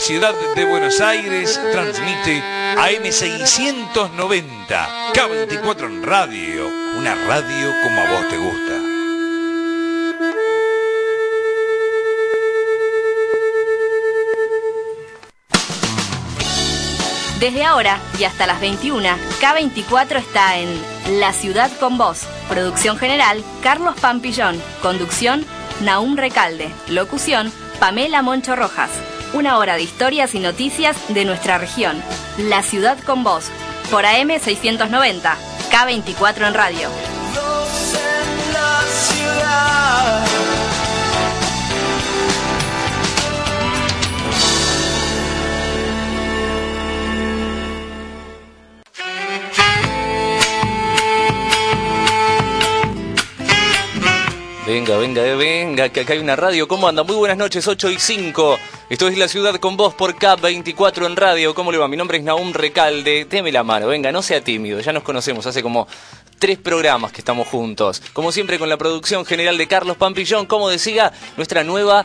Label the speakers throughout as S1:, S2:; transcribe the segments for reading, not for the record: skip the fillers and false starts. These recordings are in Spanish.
S1: Ciudad de Buenos Aires transmite AM690, K24 en radio, una radio como a vos te gusta.
S2: Desde ahora y hasta las 21, K24 está en La Ciudad con Vos. Producción general, Carlos Pampillón. Conducción, Nahum Recalde. Locución, Pamela Moncho Rojas. Una hora de historias y noticias de nuestra región. La Ciudad con Vos. Por AM690, K24 en radio.
S3: Dos en la ciudad.
S4: Venga, que acá hay una radio. ¿Cómo anda? Muy buenas noches, 8:05. Esto es La Ciudad con Vos por K24 en radio. ¿Cómo le va? Mi nombre es Nahum Recalde. Deme la mano, venga, no sea tímido. Ya nos conocemos hace como 3 programas que estamos juntos. Como siempre con la producción general de Carlos Pampillón. Como decía, nuestra nueva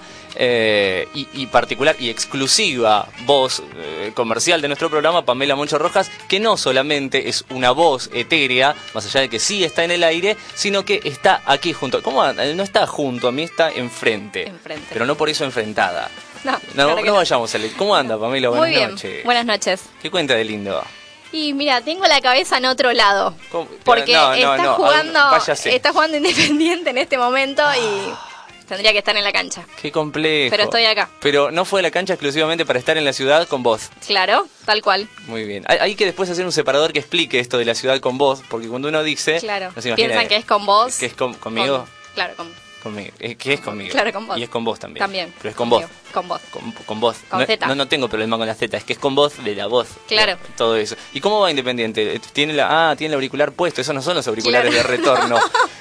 S4: y particular y exclusiva voz comercial de nuestro programa, Pamela Moncho Rojas, que no solamente es una voz etérea, más allá de que sí está en el aire, sino que está aquí junto. ¿Cómo anda? No está junto a mí, está enfrente. Pero no por eso enfrentada. No vayamos a leer. ¿Cómo anda, Pamela?
S5: Muy
S4: Buenas
S5: bien.
S4: noches.
S5: Buenas noches.
S4: ¿Qué cuenta de lindo?
S5: Y mira, tengo la cabeza en otro lado.
S4: ¿Cómo?
S5: Porque
S4: Váyase.
S5: está jugando Independiente en este momento y tendría que estar en la cancha.
S4: Qué complejo.
S5: Pero estoy acá.
S4: Pero no fue a la cancha exclusivamente para estar en la ciudad con vos.
S5: Claro, tal cual.
S4: Muy bien. Hay que después hacer un separador que explique esto de la ciudad con vos, porque cuando uno dice...
S5: Claro,
S4: no se imagina
S5: piensan que es con vos.
S4: Que es conmigo.
S5: Claro,
S4: Conmigo. Que es conmigo.
S5: Claro, con vos.
S4: Y es con vos también.
S5: También.
S4: Pero es con vos.
S5: Con vos.
S4: Con vos.
S5: Con Z.
S4: No tengo problema con la Z, es que es con vos de la voz.
S5: Claro.
S4: Todo eso. ¿Y cómo va Independiente? Tiene el auricular puesto, esos no son los auriculares
S5: Claro.
S4: de retorno.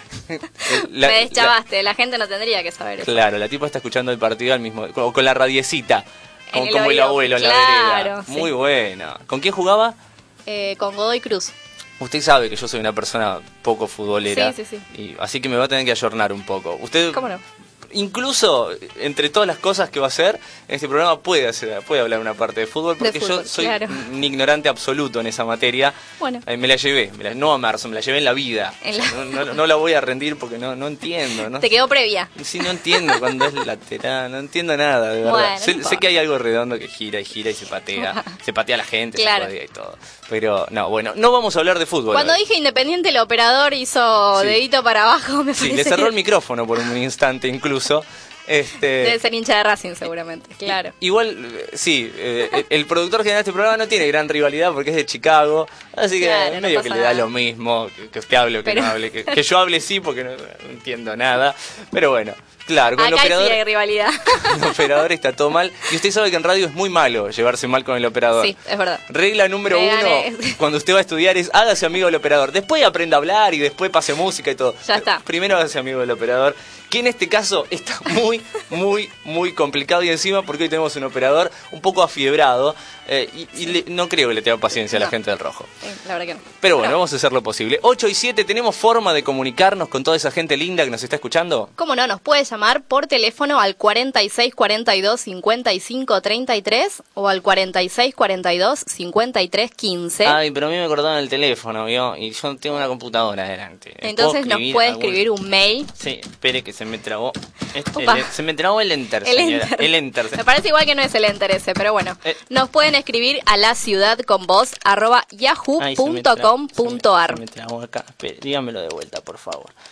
S5: Me deschavaste, la gente no tendría que saber eso.
S4: Claro, la tipa está escuchando el partido al mismo, con la radiecita,
S5: En el
S4: como el
S5: oído.
S4: abuelo en la
S5: Claro,
S4: vereda.
S5: sí.
S4: Muy buena. ¿Con quién jugaba?
S5: Con Godoy Cruz.
S4: Usted sabe que yo soy una persona poco futbolera.
S5: Sí.
S4: Y así que me va a tener que ayornar un poco. Usted,
S5: ¿Cómo no?
S4: incluso entre todas las cosas que va a hacer en este programa, puede hablar una parte de fútbol, porque yo soy
S5: claro.
S4: un ignorante absoluto en esa materia.
S5: Bueno.
S4: Me la llevé, no a marzo, me la llevé en la vida. No la voy a rendir porque no entiendo. ¿No?
S5: Te quedó previa.
S4: Sí, no entiendo cuando es lateral, no entiendo nada, de verdad.
S5: Bueno,
S4: sé que hay algo redondo que gira y se patea. Se patea a la gente,
S5: Claro.
S4: se patea y todo. Pero no vamos a hablar de fútbol.
S5: Cuando
S4: hoy.
S5: dije Independiente, el operador hizo
S4: Sí.
S5: dedito para abajo, me
S4: Sí,
S5: parece.
S4: le cerró el micrófono por un instante incluso.
S5: Debe ser hincha de Racing, seguramente. Claro.
S4: Igual, sí, el productor general de este programa no tiene gran rivalidad porque es de Chicago, así que
S5: Claro, no
S4: medio que
S5: pasa
S4: le da
S5: nada.
S4: lo mismo, que usted hable o que
S5: Pero-
S4: no hable, que yo hable sí porque no entiendo nada, pero bueno, claro, con el
S5: Acá
S4: operador...
S5: sí hay rivalidad.
S4: El operador está todo mal. Y usted sabe que en radio es muy malo llevarse mal con el operador.
S5: Sí, es verdad.
S4: Regla número
S5: Me
S4: 1,
S5: gané.
S4: cuando usted va a estudiar, es hágase amigo del operador. Después aprenda a hablar y después pase música y todo.
S5: Ya está.
S4: Primero hágase amigo del operador, que en este caso está muy complicado. Y encima porque hoy tenemos un operador un poco afiebrado. No creo que le tenga paciencia a la
S5: No.
S4: gente del rojo.
S5: La verdad que no.
S4: Pero bueno, vamos a hacer lo posible. 8:07, ¿tenemos forma de comunicarnos con toda esa gente linda que nos está escuchando?
S5: ¿Cómo no? Nos puede llamar por teléfono al 46 42 55 33 o al 46 42 53 15.
S4: Ay, pero a mí me cortaron el teléfono, ¿vio? Y yo tengo una computadora adelante.
S5: Entonces nos puede escribir un mail.
S4: Sí, espere que se me trabó.
S5: Opa.
S4: Se me trabó el enter,
S5: El
S4: señora.
S5: enter.
S4: El enter.
S5: Me parece igual que no es el enter ese, pero bueno.
S4: Nos
S5: pueden escribir a laciudadconvos@yahoo.com.ar.
S4: Se me trabó acá. Espere, dígamelo de vuelta, por favor. Sí.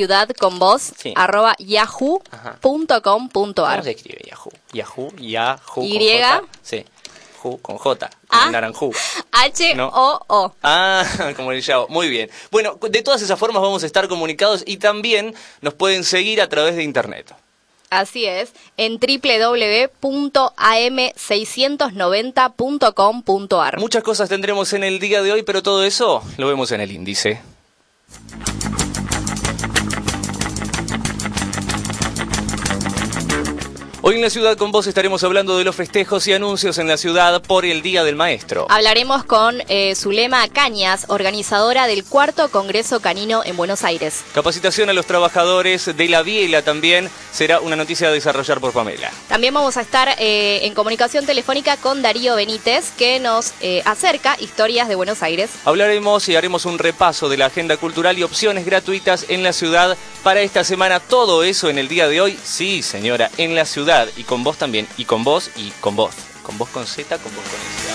S5: laciudadconvos@yahoo.com.ar.
S4: ¿Cómo se escribe Yahoo? Yahoo.
S5: Y.
S4: Con J. Sí. Ju con J.
S5: A.
S4: Con naranjú.
S5: H-O-O.
S4: Ah, como el Yao. Muy bien. Bueno, de todas esas formas vamos a estar comunicados y también nos pueden seguir a través de internet.
S5: Así es, en www.am690.com.ar.
S4: Muchas cosas tendremos en el día de hoy, pero todo eso lo vemos en el índice. Hoy en La Ciudad con Vos estaremos hablando de los festejos y anuncios en la ciudad por el Día del Maestro.
S5: Hablaremos con Zulema Cañas, organizadora del 4º Congreso Canino en Buenos Aires.
S4: Capacitación a los trabajadores de la biela también será una noticia a desarrollar por Pamela.
S5: También vamos a estar en comunicación telefónica con Darío Benítez, que nos acerca historias de Buenos Aires.
S4: Hablaremos y haremos un repaso de la agenda cultural y opciones gratuitas en la ciudad para esta semana. Todo eso en el día de hoy, sí señora, en la ciudad. Y con vos también, y con vos y con vos. Con vos con Z, con vos con S.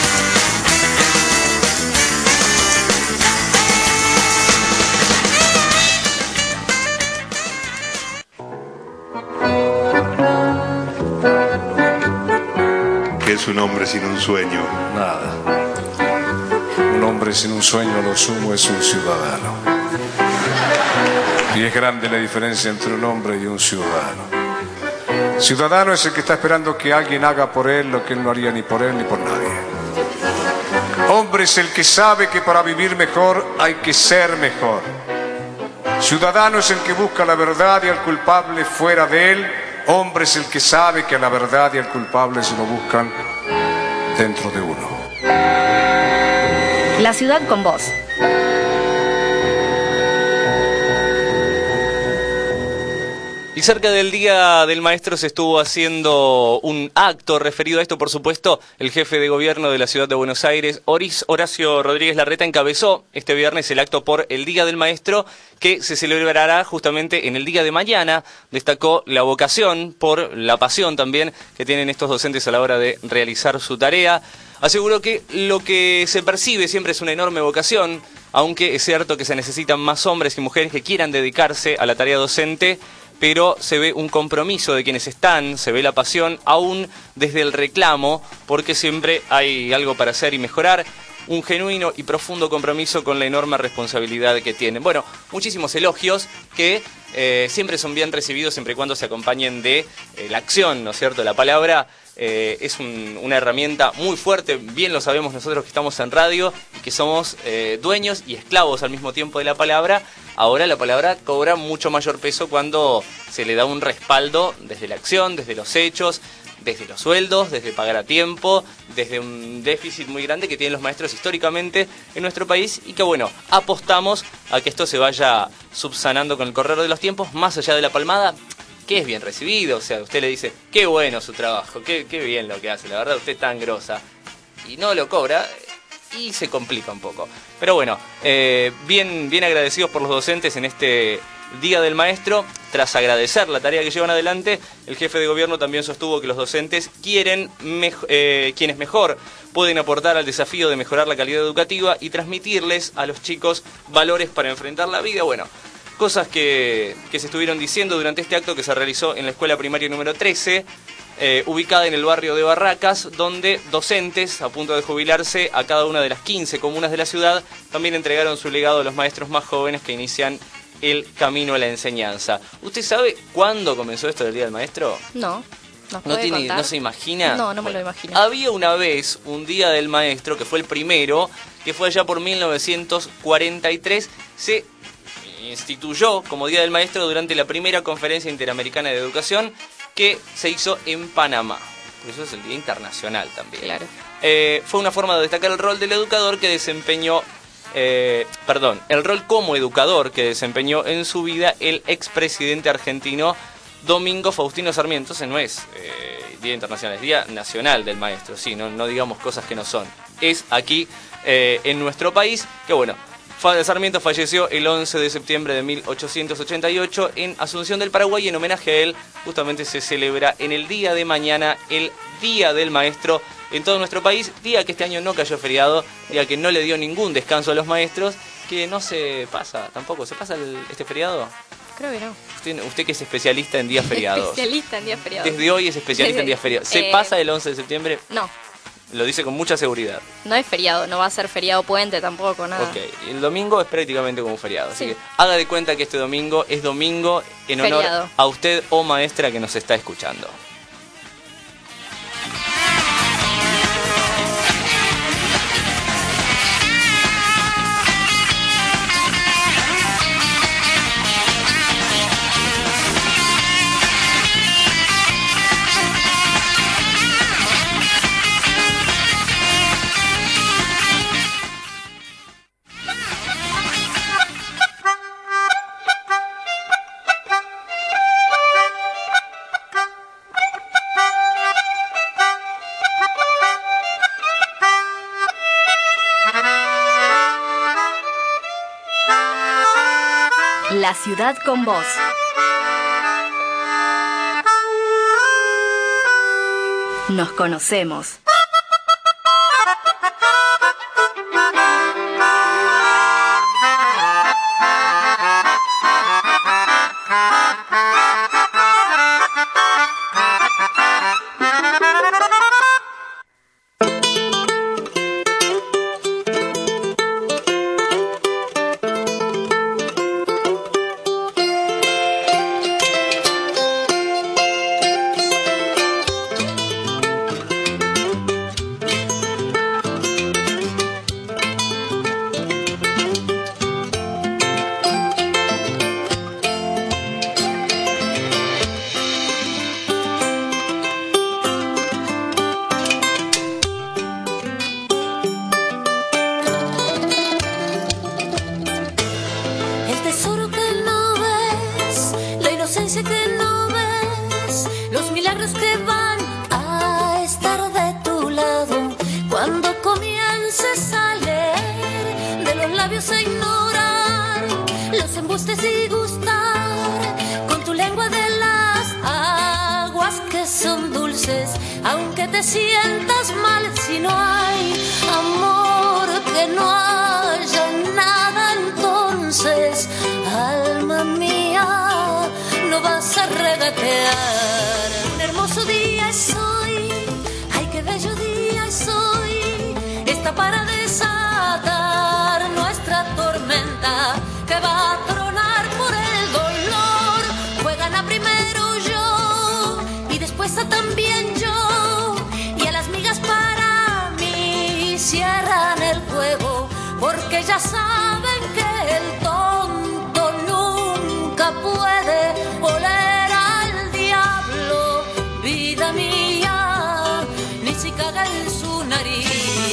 S6: ¿Qué es un hombre sin un sueño?
S7: Nada. Un hombre sin un sueño, lo sumo, es un ciudadano. Y es grande la diferencia entre un hombre y un ciudadano. Ciudadano es el que está esperando que alguien haga por él lo que él no haría ni por él ni por nadie. Hombre es el que sabe que para vivir mejor hay que ser mejor. Ciudadano es el que busca la verdad y al culpable fuera de él. Hombre es el que sabe que a la verdad y al culpable se lo buscan dentro de uno.
S2: La Ciudad con Vos.
S4: Y cerca del Día del Maestro se estuvo haciendo un acto referido a esto, por supuesto. El jefe de gobierno de la ciudad de Buenos Aires, Horacio Rodríguez Larreta, encabezó este viernes el acto por el Día del Maestro, que se celebrará justamente en el día de mañana. Destacó la vocación, por la pasión también que tienen estos docentes a la hora de realizar su tarea. Aseguró que lo que se percibe siempre es una enorme vocación, aunque es cierto que se necesitan más hombres y mujeres que quieran dedicarse a la tarea docente, pero se ve un compromiso de quienes están, se ve la pasión aún desde el reclamo, porque siempre hay algo para hacer y mejorar, un genuino y profundo compromiso con la enorme responsabilidad que tienen. Bueno, muchísimos elogios que siempre son bien recibidos siempre y cuando se acompañen de la acción, ¿no es cierto? La palabra es una herramienta muy fuerte, bien lo sabemos nosotros que estamos en radio y que somos dueños y esclavos al mismo tiempo de la palabra. Ahora la palabra cobra mucho mayor peso cuando se le da un respaldo desde la acción, desde los hechos, desde los sueldos, desde pagar a tiempo, desde un déficit muy grande que tienen los maestros históricamente en nuestro país y que bueno, apostamos a que esto se vaya subsanando con el correr de los tiempos, más allá de la palmada, que es bien recibido. O sea, usted le dice, qué bueno su trabajo, qué bien lo que hace, la verdad usted es tan grosa, y no lo cobra y se complica un poco. Pero bueno, bien agradecidos por los docentes en este Día del Maestro. Tras agradecer la tarea que llevan adelante, el jefe de gobierno también sostuvo que los docentes quienes mejor pueden aportar al desafío de mejorar la calidad educativa y transmitirles a los chicos valores para enfrentar la vida. Bueno, cosas que se estuvieron diciendo durante este acto que se realizó en la escuela primaria número 13, ubicada en el barrio de Barracas, donde docentes a punto de jubilarse a cada una de las 15 comunas de la ciudad también entregaron su legado a los maestros más jóvenes que inician el camino a la enseñanza. ¿Usted sabe cuándo comenzó esto del Día del Maestro?
S5: No. ¿No
S4: se imagina?
S5: No me lo imagino.
S4: Había una vez un Día del Maestro, que fue el primero, que fue allá por 1943, se instituyó como Día del Maestro durante la primera Conferencia Interamericana de Educación que se hizo en Panamá. Por eso es el Día Internacional también.
S5: Claro.
S4: Fue una forma de destacar el rol del educador que desempeñó, el rol como educador que desempeñó en su vida el expresidente argentino Domingo Faustino Sarmiento. Ese no es Día Internacional, es Día Nacional del Maestro, sí, no digamos cosas que no son. Es aquí en nuestro país, que bueno, Sarmiento falleció el 11 de septiembre de 1888 en Asunción del Paraguay, y en homenaje a él justamente se celebra en el día de mañana el Día del Maestro en todo nuestro país, día que este año no cayó feriado, día que no le dio ningún descanso a los maestros, que no se pasa tampoco. ¿Se pasa este feriado?
S5: Creo que no.
S4: Usted que es especialista en días feriados.
S5: Especialista en días feriados.
S4: Desde hoy es especialista en días feriados. ¿Se pasa el 11 de septiembre?
S5: No.
S4: Lo dice con mucha seguridad.
S5: No es feriado, no va a ser feriado puente tampoco, nada.
S4: Ok, el domingo es prácticamente como un feriado, así
S5: Sí.
S4: que haga de cuenta que este domingo es domingo en honor
S5: Feriado.
S4: a usted o maestra que nos está escuchando.
S2: La ciudad con vos. Nos conocemos.
S8: Aunque te sientas mal, si no hay amor, que no haya nada, entonces, alma mía, no vas a regatear. Un hermoso día es hoy, ay, qué bello día es hoy, está para desatar nuestra tormenta que va a tronar por el dolor. Juegan a primero yo y después a también yo. Cierran el juego porque ya saben que el tonto nunca puede oler al diablo. Vida mía, ni si caga en su nariz.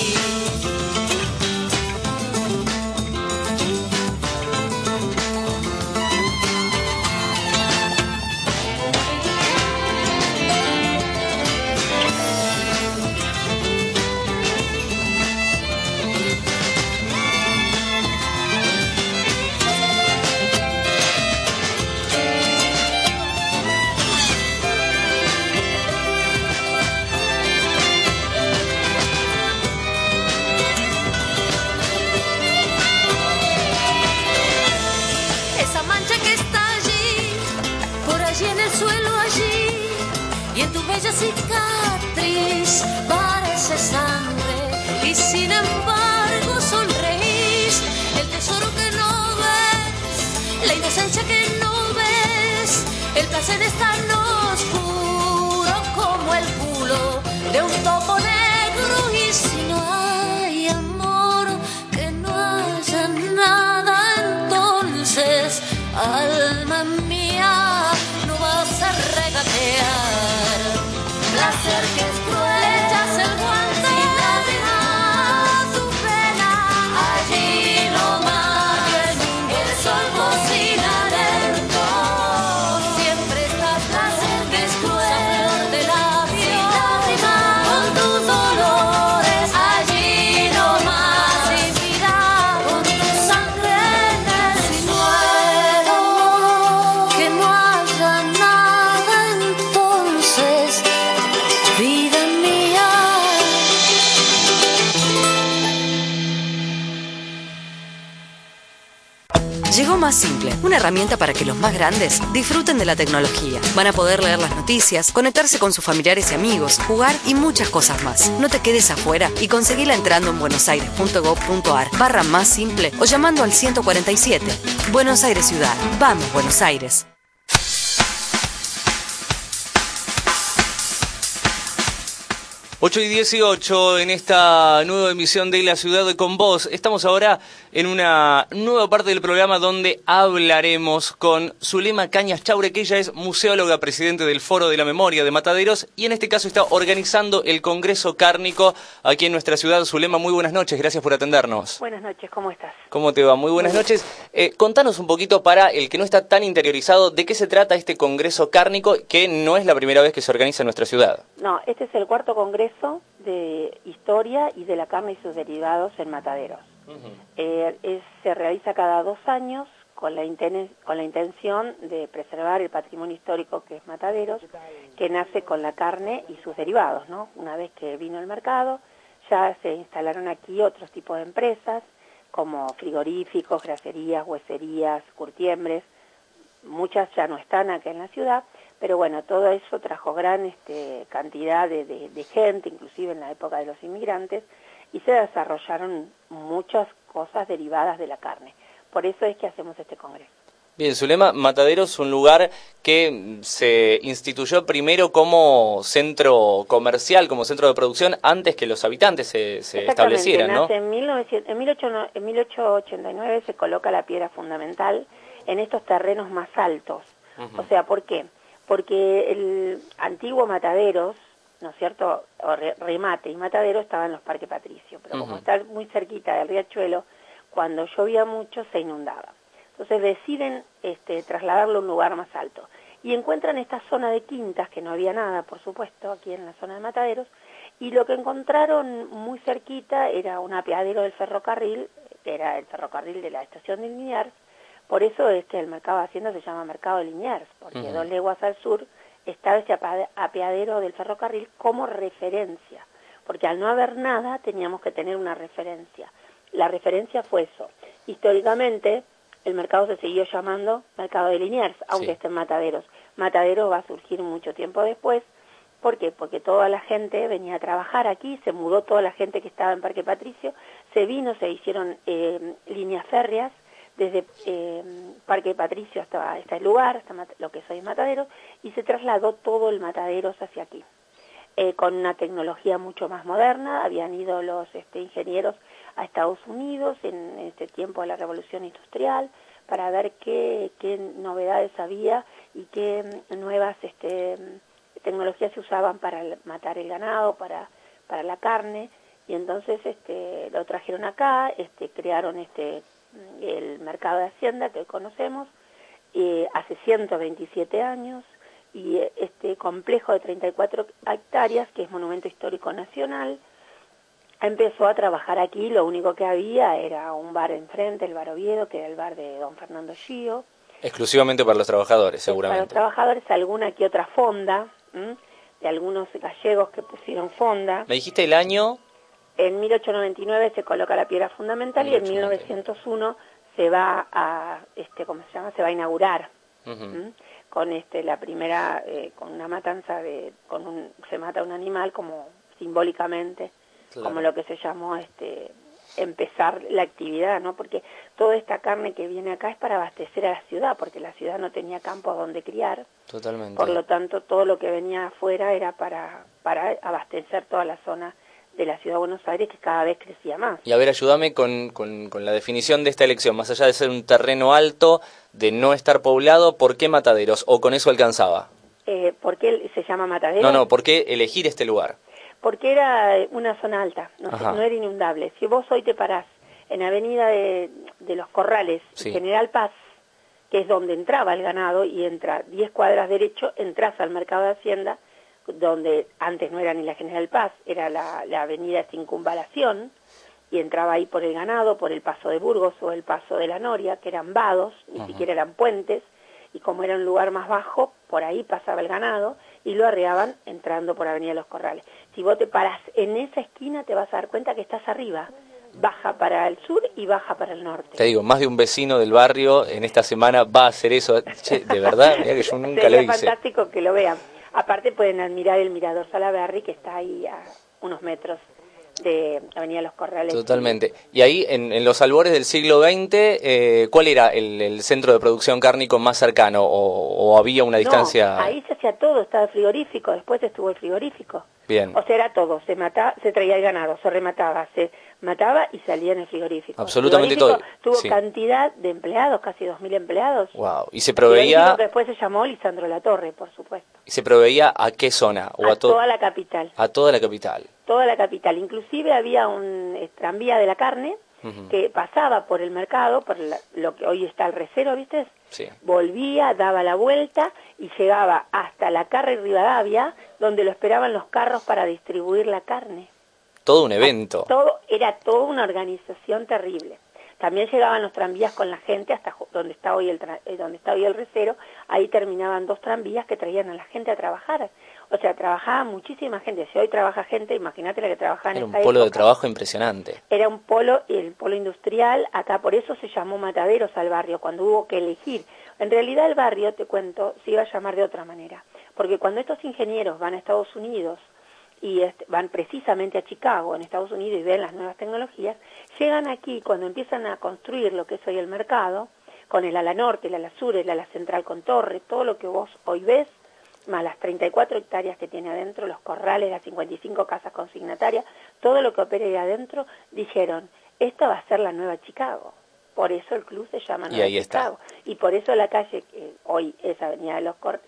S8: Bella cicatriz parece sangre y sin embargo sonreís. El tesoro que no ves, la inocencia que no ves, el placer es tan oscuro como el culo de un topo negro. Y si no hay amor, que no haya nada, entonces, alma mía, no vas a regatear. Placer que es cruel, echas el guante y lágrimas tu pena. Allí nomás, el sol cocina lento. Siempre está placer que es cruel, de labios y lágrimas con tus dolores. Allí nomás, sin vida, con tu sangre en el suelo. Que no haya nada entonces. Vida mía.
S9: Llegó Más Simple, una herramienta para que los más grandes disfruten de la tecnología. Van a poder leer las noticias, conectarse con sus familiares y amigos, jugar y muchas cosas más. No te quedes afuera y conseguila entrando en buenosaires.gov.ar/más simple o llamando al 147. Buenos Aires Ciudad. Vamos, Buenos Aires.
S4: Ocho y 18 en esta nueva emisión de La Ciudad con Vos. Estamos ahora en una nueva parte del programa donde hablaremos con Zulema Cañas Chaure, que ella es museóloga, presidente del Foro de la Memoria de Mataderos, y en este caso está organizando el Congreso Cárnico aquí en nuestra ciudad. Zulema, muy buenas noches, gracias por atendernos.
S10: Buenas noches, ¿cómo estás?
S4: ¿Cómo te va? Muy buenas noches. Contanos un poquito, para el que no está tan interiorizado, de qué se trata este Congreso Cárnico, que no es la primera vez que se organiza en nuestra ciudad.
S10: No, este es el cuarto congreso de historia y de la carne y sus derivados en Mataderos. Se realiza cada 2 años con la intención de preservar el patrimonio histórico que es Mataderos, que nace con la carne y sus derivados, ¿no? Una vez que vino el mercado, ya se instalaron aquí otros tipos de empresas, como frigoríficos, graserías, hueserías, curtiembres. Muchas ya no están acá en la ciudad, pero bueno, todo eso trajo gran cantidad de gente, inclusive en la época de los inmigrantes, y se desarrollaron muchas cosas derivadas de la carne. Por eso es que hacemos este congreso.
S4: Bien, Zulema, Mataderos es un lugar que se instituyó primero como centro comercial, como centro de producción, antes que los habitantes se establecieran, ¿no?
S10: Nace en 1889 se coloca la piedra fundamental en estos terrenos más altos. O sea, ¿por qué? Porque el antiguo Mataderos, ¿no es cierto?, Remate y Matadero estaban en los Parques Patricio, pero como está muy cerquita del riachuelo, cuando llovía mucho se inundaba. Entonces deciden trasladarlo a un lugar más alto. Y encuentran esta zona de quintas, que no había nada, por supuesto, aquí en la zona de Mataderos, y lo que encontraron muy cerquita era un apeadero del ferrocarril, que era el ferrocarril de la estación de Liniers. Por eso es que el mercado de Hacienda se llama Mercado de Liniers, porque 2 leguas al sur estaba ese apeadero del ferrocarril como referencia, porque al no haber nada teníamos que tener una referencia. La referencia fue eso. Históricamente el mercado se siguió llamando Mercado de Liniers, aunque esté en Mataderos. Mataderos va a surgir mucho tiempo después. ¿Por qué? Porque toda la gente venía a trabajar aquí, se mudó toda la gente que estaba en Parque Patricio, se vino, se hicieron líneas férreas desde Parque Patricio hasta este lugar, hasta lo que es hoy Mataderos, y se trasladó todo el Mataderos hacia aquí. Con una tecnología mucho más moderna, habían ido los ingenieros a Estados Unidos en este tiempo de la Revolución Industrial para ver qué novedades había y qué nuevas tecnologías se usaban para matar el ganado, para la carne, y entonces lo trajeron acá, crearon el mercado de Hacienda que hoy conocemos, hace 127 años, y este complejo de 34 hectáreas, que es Monumento Histórico Nacional, empezó a trabajar aquí. Lo único que había era un bar enfrente, el Bar Oviedo, que era el bar de don Fernando Gio.
S4: Exclusivamente para los trabajadores, seguramente.
S10: Para los trabajadores, alguna que otra fonda, de algunos gallegos que pusieron fonda.
S4: ¿Me dijiste el año?
S10: En 1899 se coloca la piedra fundamental y en 1901 se va a, ¿cómo se llama? Se va a inaugurar. Con la primera, con una matanza se mata un animal como simbólicamente, como lo que se llamó empezar la actividad, ¿no? Porque toda esta carne que viene acá es para abastecer a la ciudad, porque la ciudad no tenía campo donde criar.
S4: Totalmente.
S10: Por lo tanto, todo lo que venía afuera era para abastecer toda la zona de la ciudad de Buenos Aires, que cada vez crecía más.
S4: Y a ver, ayúdame con la definición de esta elección. Más allá de ser un terreno alto, de no estar poblado, ¿por qué Mataderos? ¿O con eso alcanzaba?
S10: ¿Por qué se llama Mataderos?
S4: No, ¿por qué elegir este lugar?
S10: Porque era una zona alta, no era inundable. Si vos hoy te parás en Avenida de los Corrales, General Paz, que es donde entraba el ganado, y entra 10 cuadras derecho, entras al Mercado de Hacienda, donde antes no era ni la General Paz, era la avenida Circunvalación, y entraba ahí por el ganado, por el Paso de Burgos o el Paso de la Noria, que eran vados, ni siquiera eran puentes, y como era un lugar más bajo, por ahí pasaba el ganado, y lo arreaban entrando por Avenida Los Corrales. Si vos te parás en esa esquina, te vas a dar cuenta que estás arriba, baja para el sur y baja para el norte.
S4: Te digo, más de un vecino del barrio en esta semana va a hacer eso. Che, de verdad, mirá que yo nunca lo hice.
S10: Sería fantástico que lo vean. Aparte pueden admirar el mirador Salaberry, que está ahí a unos metros de Avenida Los Corrales.
S4: Totalmente. Y ahí, en los albores del siglo XX, ¿cuál era el centro de producción cárnico más cercano? ¿O había una distancia?
S10: No, ahí se hacía todo, estaba el frigorífico, después estuvo el frigorífico.
S4: Bien.
S10: O sea, era todo, se traía el ganado, se remataba, se mataba y salía en el frigorífico.
S4: Absolutamente todo.
S10: Tuvo cantidad de empleados, casi 2.000 empleados.
S4: Wow. Y se proveía...
S10: Que después se llamó Lisandro Latorre, por supuesto.
S4: ¿Y se proveía a qué zona? ¿O
S10: a toda la capital.
S4: A toda la capital.
S10: Toda la capital. Inclusive había un tranvía de la carne que pasaba por el mercado, por lo que hoy está el Recero, ¿viste?
S4: Sí.
S10: Volvía, daba la vuelta y llegaba hasta la Carre Rivadavia, donde lo esperaban los carros para distribuir la carne.
S4: Todo un evento.
S10: Era toda una organización terrible. También llegaban los tranvías con la gente hasta donde está hoy el Recero. Ahí terminaban 2 tranvías que traían a la gente a trabajar. O sea, trabajaba muchísima gente. Si hoy trabaja gente, imagínate la que trabajaba en esa época.
S4: Era un polo de trabajo impresionante.
S10: Era un polo, el polo industrial. Acá por eso se llamó Mataderos al barrio, cuando hubo que elegir. En realidad el barrio, te cuento, se iba a llamar de otra manera. Porque cuando estos ingenieros van a Estados Unidos y van precisamente a Chicago, en Estados Unidos, y ven las nuevas tecnologías, llegan aquí cuando empiezan a construir lo que es hoy el mercado, con el ala norte, el ala sur, el ala central con torre, todo lo que vos hoy ves, más las 34 hectáreas que tiene adentro, los corrales, las 55 casas consignatarias, todo lo que opera ahí adentro, dijeron, esta va a ser la nueva Chicago. Por eso el club se llama Nueva Chicago. Y por eso la calle, que hoy es Avenida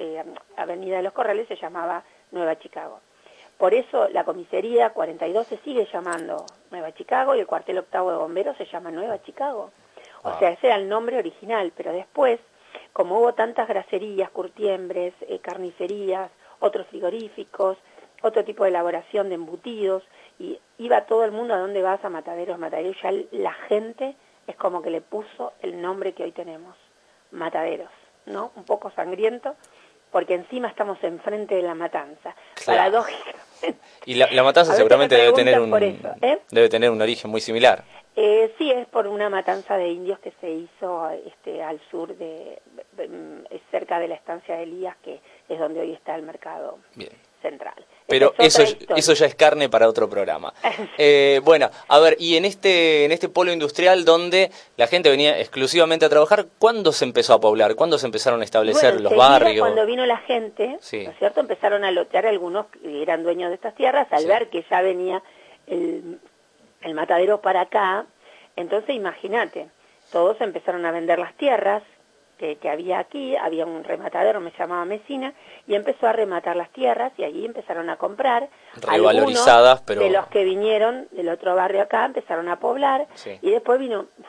S10: de los Corrales, se llamaba Nueva Chicago. Por eso la comisaría 42 se sigue llamando Nueva Chicago y el cuartel octavo de bomberos se llama Nueva Chicago. O sea, ese era el nombre original, pero después, como hubo tantas graserías, curtiembres, carnicerías, otros frigoríficos, otro tipo de elaboración de embutidos, y iba todo el mundo a dónde vas, a Mataderos, ya la gente es como que le puso el nombre que hoy tenemos, Mataderos, ¿no? Un poco sangriento, porque encima estamos enfrente de la matanza.
S4: Claro.
S10: Paradójicamente.
S4: Y la matanza seguramente debe tener un origen muy similar.
S10: Sí, es por una matanza de indios que se hizo al sur, cerca de la estancia de Elías, que es donde hoy está el mercado central.
S4: Pero eso ya es carne para otro programa. Bueno, a ver, y en este polo industrial donde la gente venía exclusivamente a trabajar, ¿cuándo se empezó a poblar? ¿Cuándo se empezaron a establecer los barrios?
S10: Cuando vino la gente, ¿no es cierto? Empezaron a lotear algunos que eran dueños de estas tierras, al ver que ya venía el matadero para acá. Entonces, imagínate, todos empezaron a vender las tierras que había aquí, había un rematadero, me llamaba Mesina, y empezó a rematar las tierras, y allí empezaron a comprar.
S4: Revalorizadas, pero...
S10: de los que vinieron del otro barrio acá, empezaron a poblar, y después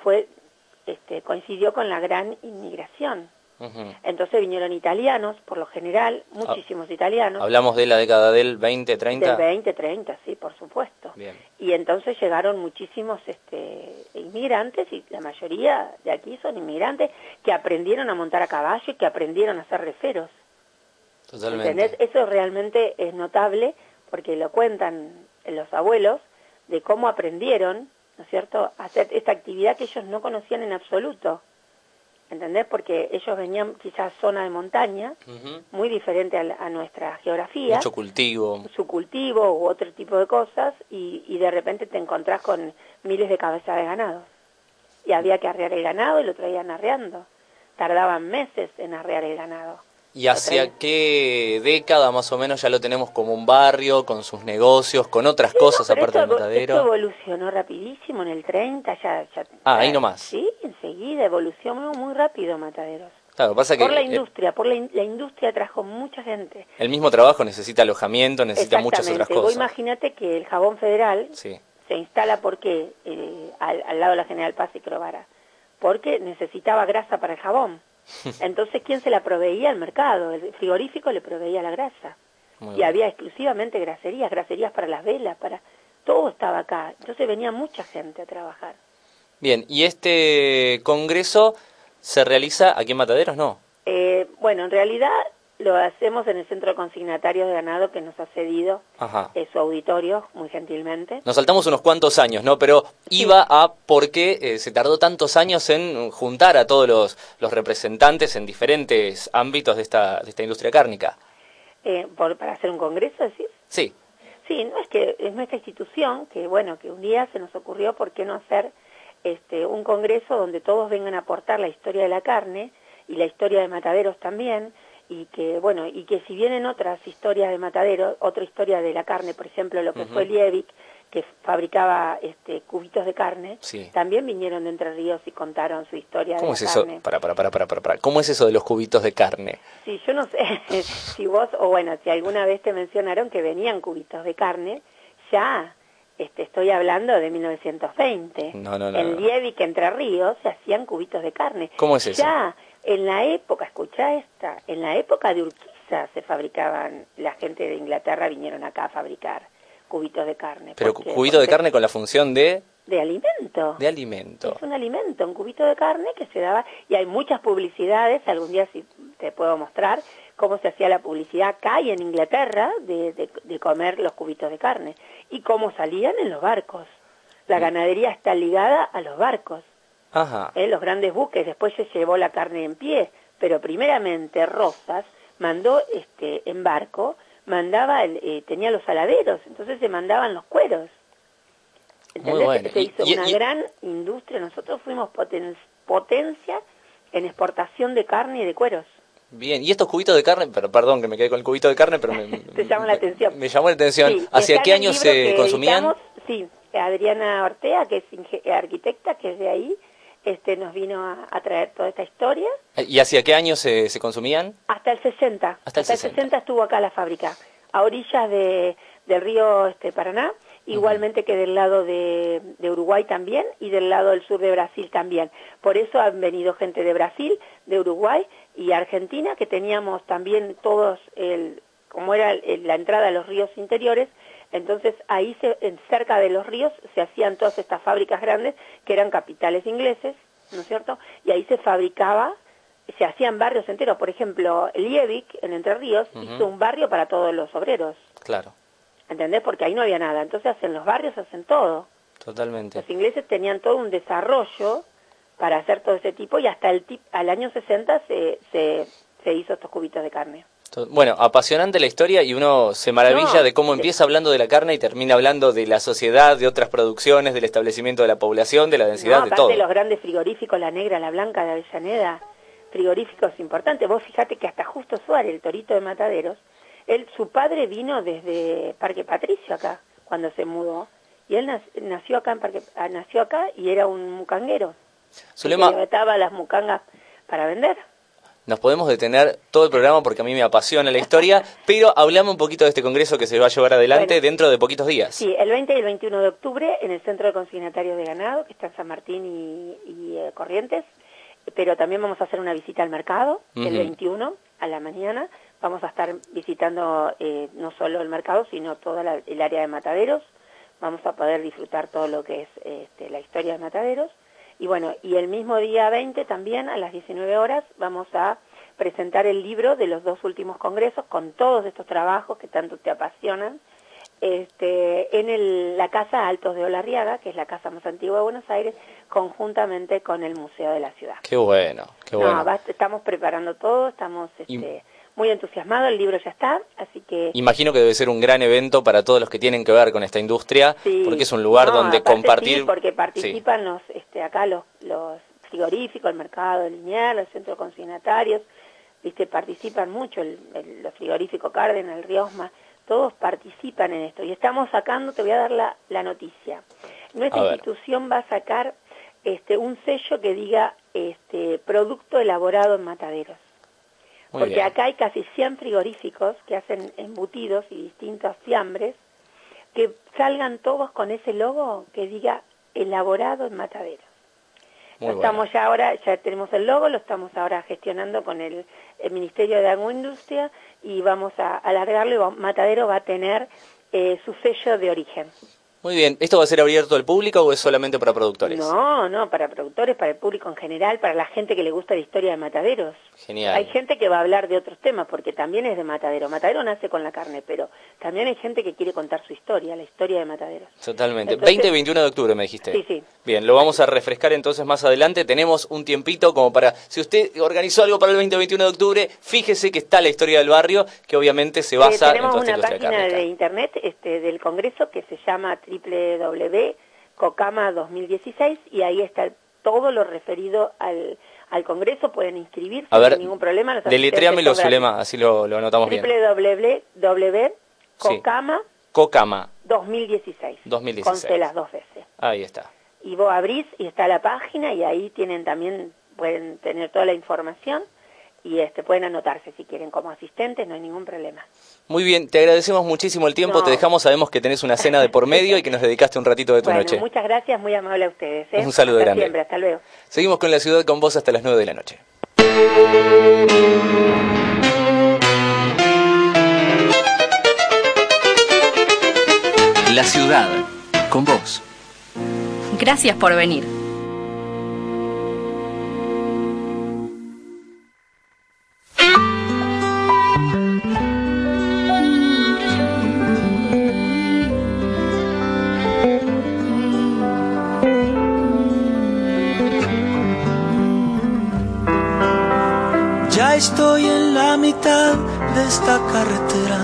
S10: coincidió con la gran inmigración. Entonces vinieron italianos, por lo general, muchísimos italianos.
S4: ¿Hablamos de la década del 20, 30?
S10: Del 20, 30, sí, por supuesto.
S4: Bien.
S10: Y entonces llegaron muchísimos inmigrantes, y la mayoría de aquí son inmigrantes que aprendieron a montar a caballo y que aprendieron a ser referos.
S4: Totalmente.
S10: ¿Entendés? Eso realmente es notable, porque lo cuentan los abuelos, de cómo aprendieron, ¿no es cierto?, a hacer esta actividad que ellos no conocían en absoluto. ¿Entendés? Porque ellos venían quizás zona de montaña, muy diferente a nuestra geografía.
S4: Mucho cultivo.
S10: Su cultivo u otro tipo de cosas, y de repente te encontrás con miles de cabezas de ganado. Y había que arrear el ganado y lo traían arreando. Tardaban meses en arrear el ganado.
S4: ¿Y hacia qué década más o menos ya lo tenemos como un barrio, con sus negocios, con otras cosas aparte del matadero?
S10: Esto evolucionó rapidísimo en el 30,
S4: ahí nomás.
S10: Sí, enseguida evolucionó muy rápido Mataderos.
S4: Claro, pasa que...
S10: Por la industria, la industria trajo mucha gente.
S4: El mismo trabajo necesita alojamiento, necesita muchas otras cosas.
S10: Vos imagínate que el Jabón Federal se instala, porque al lado de la General Paz y Crovara, porque necesitaba grasa para el jabón. Entonces, ¿quién se la proveía? El mercado. El frigorífico le proveía la grasa. Y había exclusivamente graserías para las velas, todo estaba acá. Entonces venía mucha gente a trabajar.
S4: Bien, ¿y este congreso se realiza aquí en Mataderos, no?
S10: Bueno, en realidad lo hacemos en el Centro Consignatario de Ganado, que nos ha cedido su auditorio muy gentilmente.
S4: Nos saltamos unos cuantos años, ¿no? Pero iba a por qué se tardó tantos años en juntar a todos los representantes en diferentes ámbitos de esta industria cárnica.
S10: ¿Para hacer un congreso, decís?
S4: Sí.
S10: Sí, no, es que es nuestra institución, que un día se nos ocurrió por qué no hacer un congreso donde todos vengan a aportar la historia de la carne y la historia de Mataderos también, y que si vienen otras historias de Mataderos, otra historia de la carne, por ejemplo, lo que fue Liebig, que fabricaba cubitos de carne, también vinieron de Entre Ríos y contaron su historia de la carne.
S4: Para. ¿Cómo es eso de los cubitos de carne?
S10: Sí, yo no sé si vos, si alguna vez te mencionaron que venían cubitos de carne, ya estoy hablando de 1920.
S4: No.
S10: En Liebig, Entre Ríos, se hacían cubitos de carne.
S4: ¿Cómo es eso?
S10: Ya, en la época, en la época de Urquiza se fabricaban, la gente de Inglaterra vinieron acá a fabricar cubitos de carne.
S4: Pero cubitos de carne con la función de
S10: de alimento.
S4: De alimento.
S10: Es un alimento, un cubito de carne que se daba, y hay muchas publicidades, algún día sí te puedo mostrar cómo se hacía la publicidad acá y en Inglaterra de comer los cubitos de carne, y cómo salían en los barcos. La ganadería está ligada a los barcos.
S4: Ajá.
S10: Los grandes buques, después se llevó la carne en pie, pero primeramente Rosas mandó en barco, tenía los saladeros, entonces se mandaban los cueros. ¿Entendés?
S4: Muy bueno.
S10: Se hizo una gran industria, nosotros fuimos potencia en exportación de carne y de cueros.
S4: Bien, y estos cubitos de carne, pero perdón que me quedé con el cubito de carne, pero
S10: te llama la atención.
S4: Me llamó la atención.
S10: Sí,
S4: ¿Hacia qué años se consumían?
S10: Sí, Adriana Ortea, que es arquitecta, que es de ahí, nos vino a traer toda esta historia.
S4: ¿Y hacia qué años se consumían?
S10: Hasta el 60. Hasta el 60 estuvo acá la fábrica, a orillas del río Paraná, igualmente que del lado de Uruguay también y del lado del sur de Brasil también. Por eso han venido gente de Brasil, de Uruguay y Argentina, que teníamos también todos, como era la entrada a los ríos interiores, entonces ahí cerca de los ríos se hacían todas estas fábricas grandes que eran capitales ingleses, ¿no es cierto? Y ahí se fabricaba, se hacían barrios enteros. Por ejemplo, Liebig, en Entre Ríos, hizo un barrio para todos los obreros.
S4: Claro.
S10: ¿Entendés? Porque ahí no había nada. Entonces en los barrios hacen todo.
S4: Totalmente.
S10: Los ingleses tenían todo un desarrollo para hacer todo ese tipo y hasta al año 60 se hizo estos cubitos de carne.
S4: Bueno, apasionante la historia y uno se maravilla de cómo empieza hablando de la carne y termina hablando de la sociedad, de otras producciones, del establecimiento de la población, de la densidad, de todo.
S10: Aparte de los grandes frigoríficos, la Negra, la Blanca de Avellaneda, frigoríficos importantes. Vos fijate que hasta Justo Suárez, el torito de Mataderos, su padre vino desde Parque Patricio acá, cuando se mudó, y él nació acá y era un mucanguero.
S4: Zulema,
S10: que metaba las mucangas para vender.
S4: Nos podemos detener todo el programa porque a mí me apasiona la historia, pero hablamos un poquito de este congreso que se va a llevar adelante dentro de poquitos días.
S10: Sí, el 20 y el 21 de octubre en el Centro de Consignatarios de Ganado, que está en San Martín y Corrientes, pero también vamos a hacer una visita al mercado, el 21 a la mañana. Vamos a estar visitando no solo el mercado, sino toda el área de mataderos. Vamos a poder disfrutar todo lo que es la historia de mataderos. Y bueno, y el mismo día 20 también, a las 19 horas, vamos a presentar el libro de los 2 últimos congresos con todos estos trabajos que tanto te apasionan, en la Casa Altos de Olarriaga, que es la casa más antigua de Buenos Aires, conjuntamente con el Museo de la Ciudad.
S4: Qué bueno, qué bueno.
S10: Estamos preparando todo, estamos muy entusiasmados, el libro ya está, así que...
S4: Imagino que debe ser un gran evento para todos los que tienen que ver con esta industria, porque es un lugar donde compartir...
S10: Sí, porque participan acá los frigoríficos, el mercado de Liniers, los centros consignatarios, participan mucho, los frigoríficos Cárdenas, el Riosma, todos participan en esto. Y estamos sacando, te voy a dar la noticia. Nuestra institución va a sacar un sello que diga producto elaborado en mataderos. Porque acá hay casi 100 frigoríficos que hacen embutidos y distintos fiambres, que salgan todos con ese logo que diga elaborado en mataderos. Estamos ya tenemos el logo, lo estamos ahora gestionando con el Ministerio de Agroindustria y vamos a alargarlo y Matadero va a tener su sello de origen.
S4: Muy bien, ¿esto va a ser abierto al público o es solamente para productores?
S10: No, para productores, para el público en general, para la gente que le gusta la historia de mataderos.
S4: Genial.
S10: Hay gente que va a hablar de otros temas, porque también es de matadero. Matadero nace con la carne, pero también hay gente que quiere contar su historia, la historia de mataderos.
S4: Totalmente.
S10: Entonces,
S4: 20 y 21 de octubre me dijiste.
S10: Sí.
S4: Bien, lo vamos a refrescar entonces más adelante. Tenemos un tiempito como para, si usted organizó algo para el 20 y 21 de octubre, fíjese que está la historia del barrio, que obviamente se basa en toda esta industria de carne.
S10: Tenemos una página de internet del Congreso que se llama www.cocama 2016 y ahí está todo lo referido al Congreso. Pueden inscribirse sin ningún problema.
S4: Deletréamelo, Zulema, así lo anotamos bien.
S10: www.cocama 2016. Con C las 2 veces.
S4: Ahí está.
S10: Y vos abrís y está la página y ahí pueden tener toda la información y pueden anotarse si quieren como asistentes, no hay ningún problema.
S4: Muy bien, te agradecemos muchísimo el tiempo, te dejamos, sabemos que tenés una cena de por medio y que nos dedicaste un ratito de tu noche.
S10: Muchas gracias, muy amable a ustedes.
S4: Un saludo grande.
S10: Siempre, hasta luego.
S4: Seguimos con La Ciudad con vos hasta las 9 de la noche. La Ciudad con vos.
S2: Gracias por venir.
S3: Ya estoy en la mitad de esta carretera.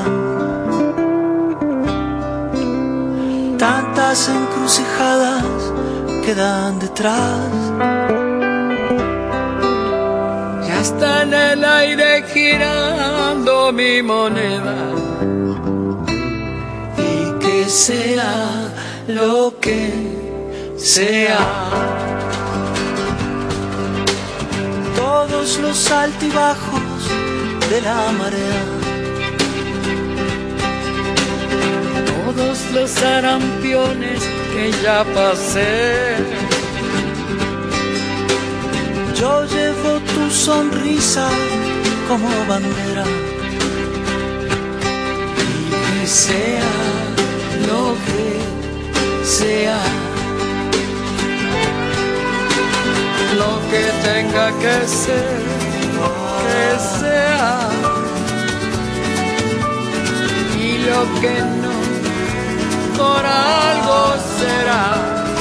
S3: Tantas encrucijadas quedan detrás. Ya está en el aire girando mi moneda. Y que sea lo que sea. Todos los altibajos de la marea, todos los sarampiones que ya pasé. Yo llevo tu sonrisa como bandera, y que sea lo que sea. Lo que tenga que ser, que sea. Y lo que no, por algo será.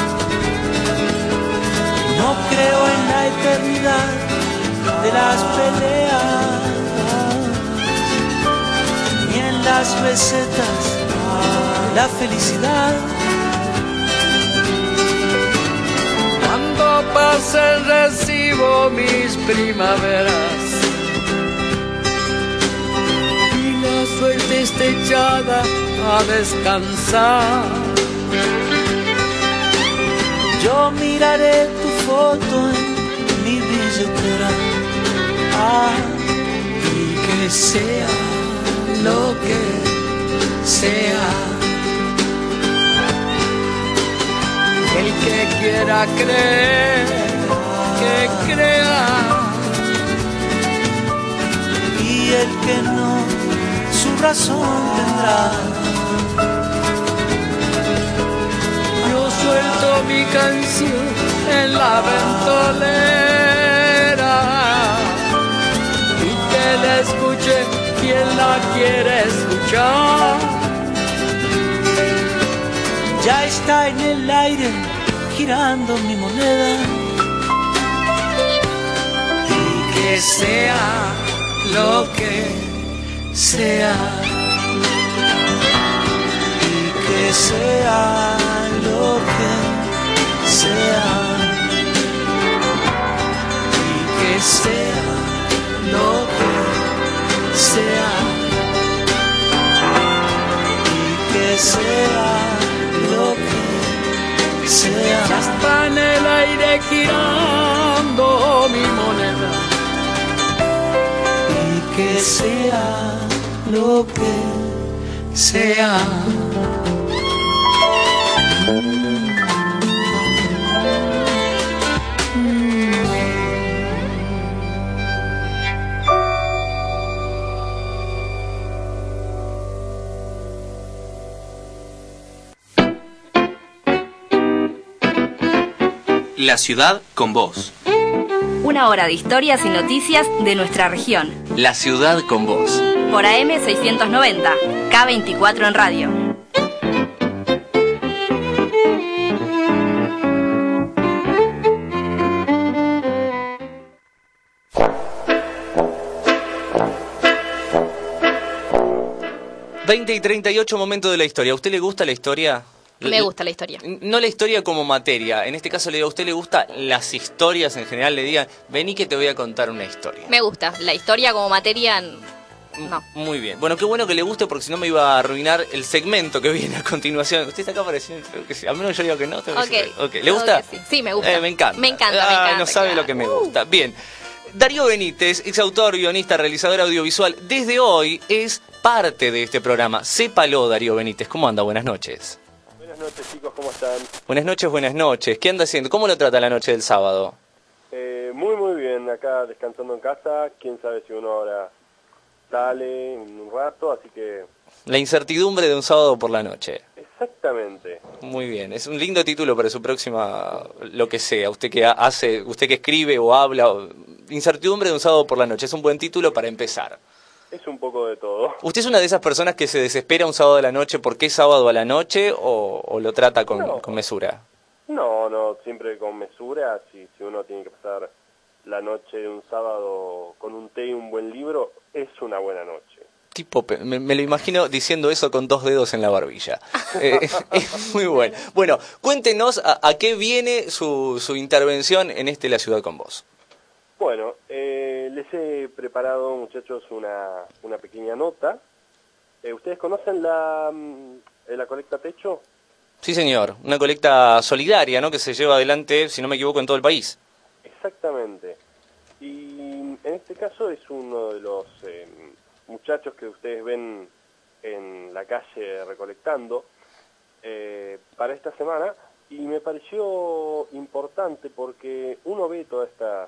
S3: No creo en la eternidad de las peleas, ni en las recetas de la felicidad. Pasa el recibo mis primaveras y la suerte está echada a descansar. Yo miraré tu foto en mi billetera, y que sea lo que sea. El que quiera creer, que crea. Y el que no, su razón tendrá. Yo suelto mi canción en la ventolera, y que la escuche quien la quiere escuchar. Ya está en el aire girando mi moneda, y que sea lo que sea, y que sea lo que sea, y que sea lo que sea, y que sea lo que sea. Ya está en el aire girando mi moneda, y que sea lo que sea.
S11: La ciudad con vos.
S2: Una hora de historias y noticias de nuestra región.
S11: La ciudad con vos.
S2: Por AM 690, K24 en radio.
S4: ...20 y 38 momentos de la historia. ¿A usted le gusta la historia?
S5: Me gusta la historia.
S4: No la historia como materia. En este caso, le digo, ¿a usted le gustan las historias en general? Le digan, vení que te voy a contar una historia.
S5: Me gusta. La historia como materia, no.
S4: Muy bien. Bueno, qué bueno que le guste, porque si no me iba a arruinar el segmento que viene a continuación. Usted está acá para decir que sí. A menos yo digo que no. Okay. ¿Le gusta?
S5: Sí. Sí, me gusta.
S4: Me encanta.
S5: Me encanta.
S4: No sabe
S5: claro.
S4: lo que me gusta. Bien. Darío Benítez, exautor, guionista, realizador audiovisual, desde hoy es parte de este programa. Sépalo, Darío Benítez. ¿Cómo anda? Buenas noches.
S12: Buenas noches, chicos, ¿cómo están?
S4: Buenas noches. ¿Qué anda haciendo? ¿Cómo lo trata la noche del sábado?
S12: Muy bien, acá descansando en casa. Quién sabe si uno ahora sale en un rato, así que...
S4: La incertidumbre de un sábado por la noche.
S12: Exactamente.
S4: Muy bien, es un lindo título para su próxima, lo que sea, usted que hace, usted que escribe o habla, incertidumbre de un sábado por la noche, es un buen título para empezar.
S12: Es un poco de todo.
S4: ¿Usted es una de esas personas que se desespera un sábado a la noche porque es sábado a la noche o lo trata con mesura?
S12: No, siempre con mesura. Si uno tiene que pasar la noche de un sábado con un té y un buen libro, es una buena noche.
S4: Tipo, me lo imagino diciendo eso con 2 dedos en la barbilla. Es muy bueno. Bueno, cuéntenos a qué viene su intervención en La Ciudad con Vos.
S12: Bueno, les he preparado, muchachos, una pequeña nota. ¿Ustedes conocen la colecta Techo?
S4: Sí, señor. Una colecta solidaria, ¿no? Que se lleva adelante, si no me equivoco, en todo el país.
S12: Exactamente. Y en este caso es uno de los muchachos que ustedes ven en la calle recolectando para esta semana. Y me pareció importante porque uno ve todas estas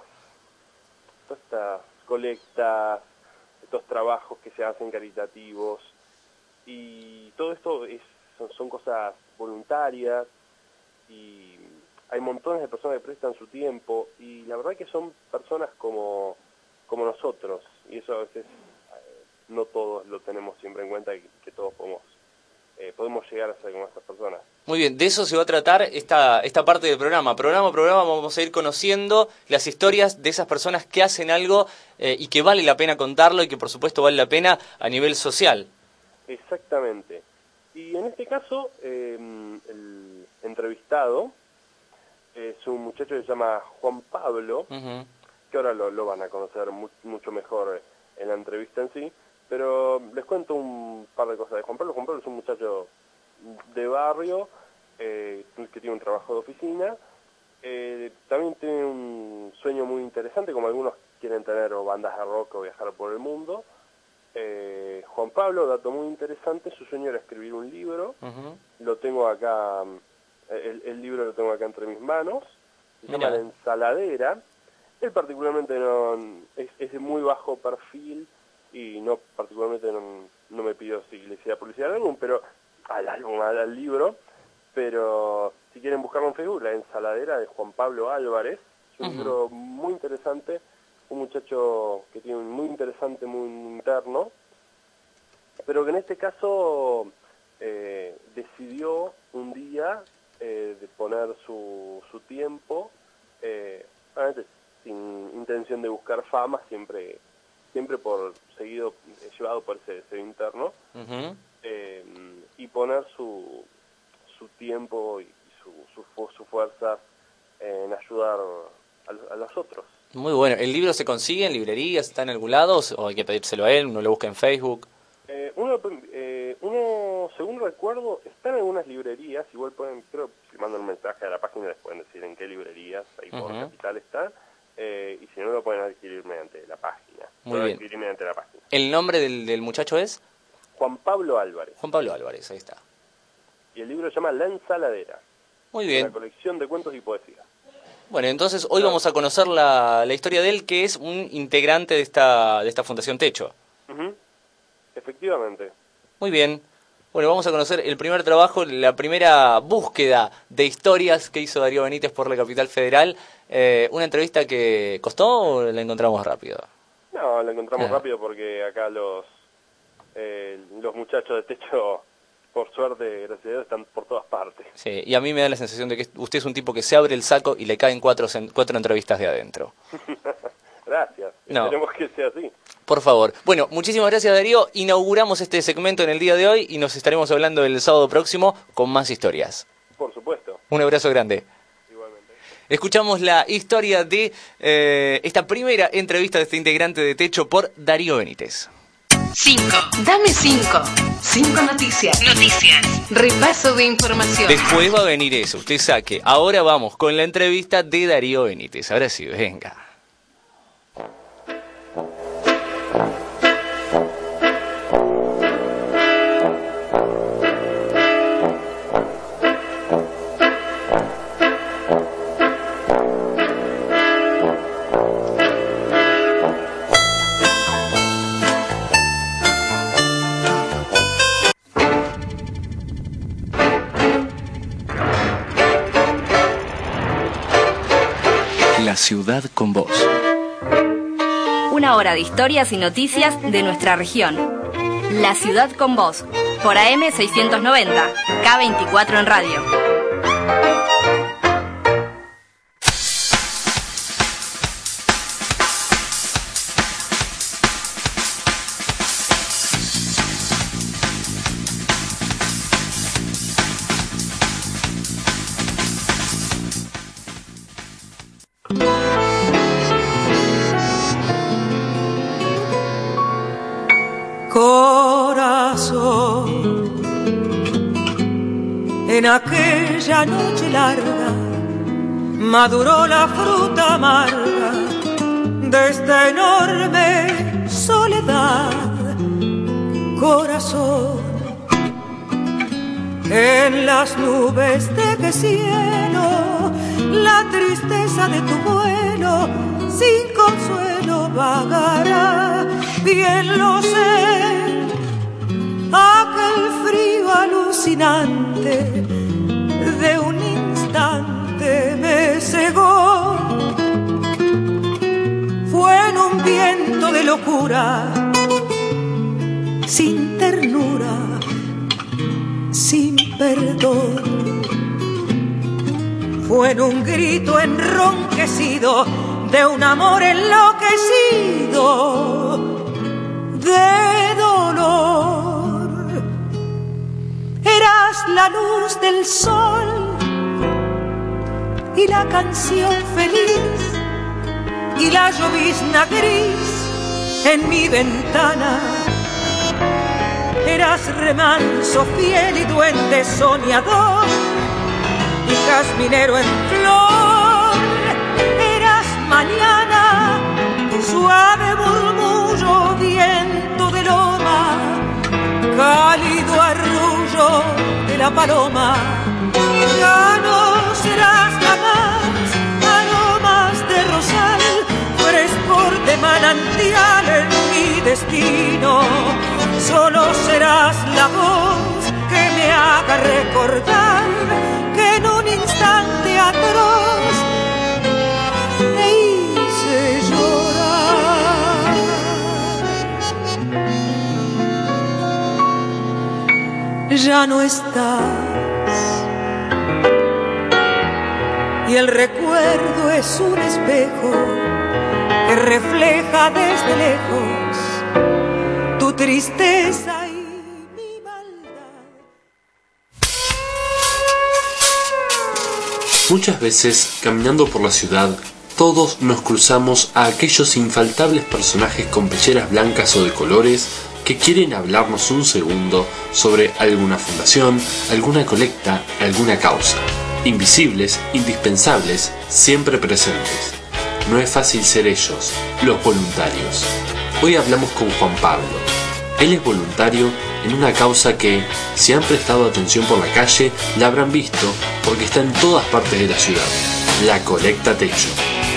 S12: colectas, estos trabajos que se hacen caritativos, y todo esto son cosas voluntarias, y hay montones de personas que prestan su tiempo, y la verdad que son personas como nosotros, y eso a veces no todos lo tenemos siempre en cuenta, que todos podemos llegar a ser como estas personas.
S4: Muy bien, de eso se va a tratar esta parte del programa. Programa vamos a ir conociendo las historias de esas personas que hacen algo y que vale la pena contarlo y que por supuesto vale la pena a nivel social.
S12: Exactamente. Y en este caso, el entrevistado es un muchacho que se llama Juan Pablo, que ahora lo van a conocer mucho mejor en la entrevista en sí, pero les cuento un par de cosas de Juan Pablo. Juan Pablo es un muchacho de barrio, que tiene un trabajo de oficina, también tiene un sueño muy interesante, como algunos quieren tener o bandas de rock o viajar por el mundo. Juan Pablo, dato muy interesante, su sueño era escribir un libro. Lo tengo acá, el libro lo tengo acá entre mis manos, se llama La Ensaladera. Él particularmente es de muy bajo perfil y no particularmente no me pidió si le hiciera publicidad al álbum, pero al libro, pero si quieren buscarlo en Facebook, La Ensaladera de Juan Pablo Álvarez, es un libro muy interesante, un muchacho que tiene un muy interesante, muy interno, pero que en este caso decidió un día de poner su tiempo, obviamente sin intención de buscar fama, siempre llevado por ese interno, y poner su tiempo y su fuerza en ayudar a los otros.
S4: Muy bueno. ¿El libro se consigue en librerías, está en algún lado, o hay que pedírselo a él, uno lo busca en Facebook?
S12: Uno, según recuerdo, está en algunas librerías, igual creo, si mandan un mensaje a la página les pueden decir en qué librerías, ahí por Capital está, y si no lo pueden adquirir mediante la página.
S4: Muy bien. ¿El nombre del muchacho es?
S12: Juan Pablo Álvarez.
S4: Juan Pablo Álvarez, ahí está.
S12: Y el libro se llama La Ensaladera.
S4: Muy bien.
S12: Una colección de cuentos y poesía.
S4: Bueno, entonces hoy vamos a conocer la historia de él, que es un integrante de esta Fundación Techo.
S12: Efectivamente.
S4: Muy bien. Bueno, vamos a conocer el primer trabajo, la primera búsqueda de historias que hizo Darío Benítez por la Capital Federal. ¿Una entrevista que costó o la encontramos rápido?
S12: No, la encontramos rápido porque acá los muchachos de Techo, por suerte, gracias a Dios, están por todas partes.
S4: Sí, y a mí me da la sensación de que usted es un tipo que se abre el saco y le caen cuatro entrevistas de adentro.
S12: Gracias, esperemos que sea así.
S4: Por favor. Bueno, muchísimas gracias, Darío. Inauguramos este segmento en el día de hoy y nos estaremos hablando el sábado próximo con más historias.
S12: Por supuesto.
S4: Un abrazo grande.
S12: Igualmente.
S4: Escuchamos la historia de esta primera entrevista de este integrante de Techo por Darío Benítez.
S13: 5. Dame 5. 5 noticias. Repaso de información.
S4: Después va a venir eso, usted saque. Ahora vamos con la entrevista de Darío Benítez. Ahora sí, venga.
S11: La ciudad con vos.
S2: Una hora de historias y noticias de nuestra región. La ciudad con vos, por AM 690, K24 en radio.
S3: En aquella noche larga maduró la fruta amarga de esta enorme soledad, corazón. En las nubes de qué cielo la tristeza de tu vuelo sin consuelo vagará, bien lo sé. Aquel frío alucinante de un instante me cegó. Fue en un viento de locura, sin ternura, sin perdón. Fue en un grito enronquecido de un amor enloquecido de dolor. Eras la luz del sol y la canción feliz y la llovizna gris en mi ventana. Eras remanso fiel y duende soñador y jazminero en flor. Eras mañana, suave murmullo, viento de loma, cálido arrullo de la paloma. Ya no serás jamás aromas de rosal, frescor de manantial en mi destino. Solo serás la voz que me haga recordar que en un instante atroz te hice llorar. Ya no estás y el recuerdo es un espejo que refleja desde lejos tu tristeza y mi maldad.
S14: Muchas veces, caminando por la ciudad, todos nos cruzamos a aquellos infaltables personajes con pelleras blancas o de colores que quieren hablarnos un segundo sobre alguna fundación, alguna colecta, alguna causa. Invisibles, indispensables, siempre presentes. No es fácil ser ellos, los voluntarios. Hoy hablamos con Juan Pablo. Él es voluntario en una causa que, si han prestado atención por la calle, la habrán visto porque está en todas partes de la ciudad: la colecta techo.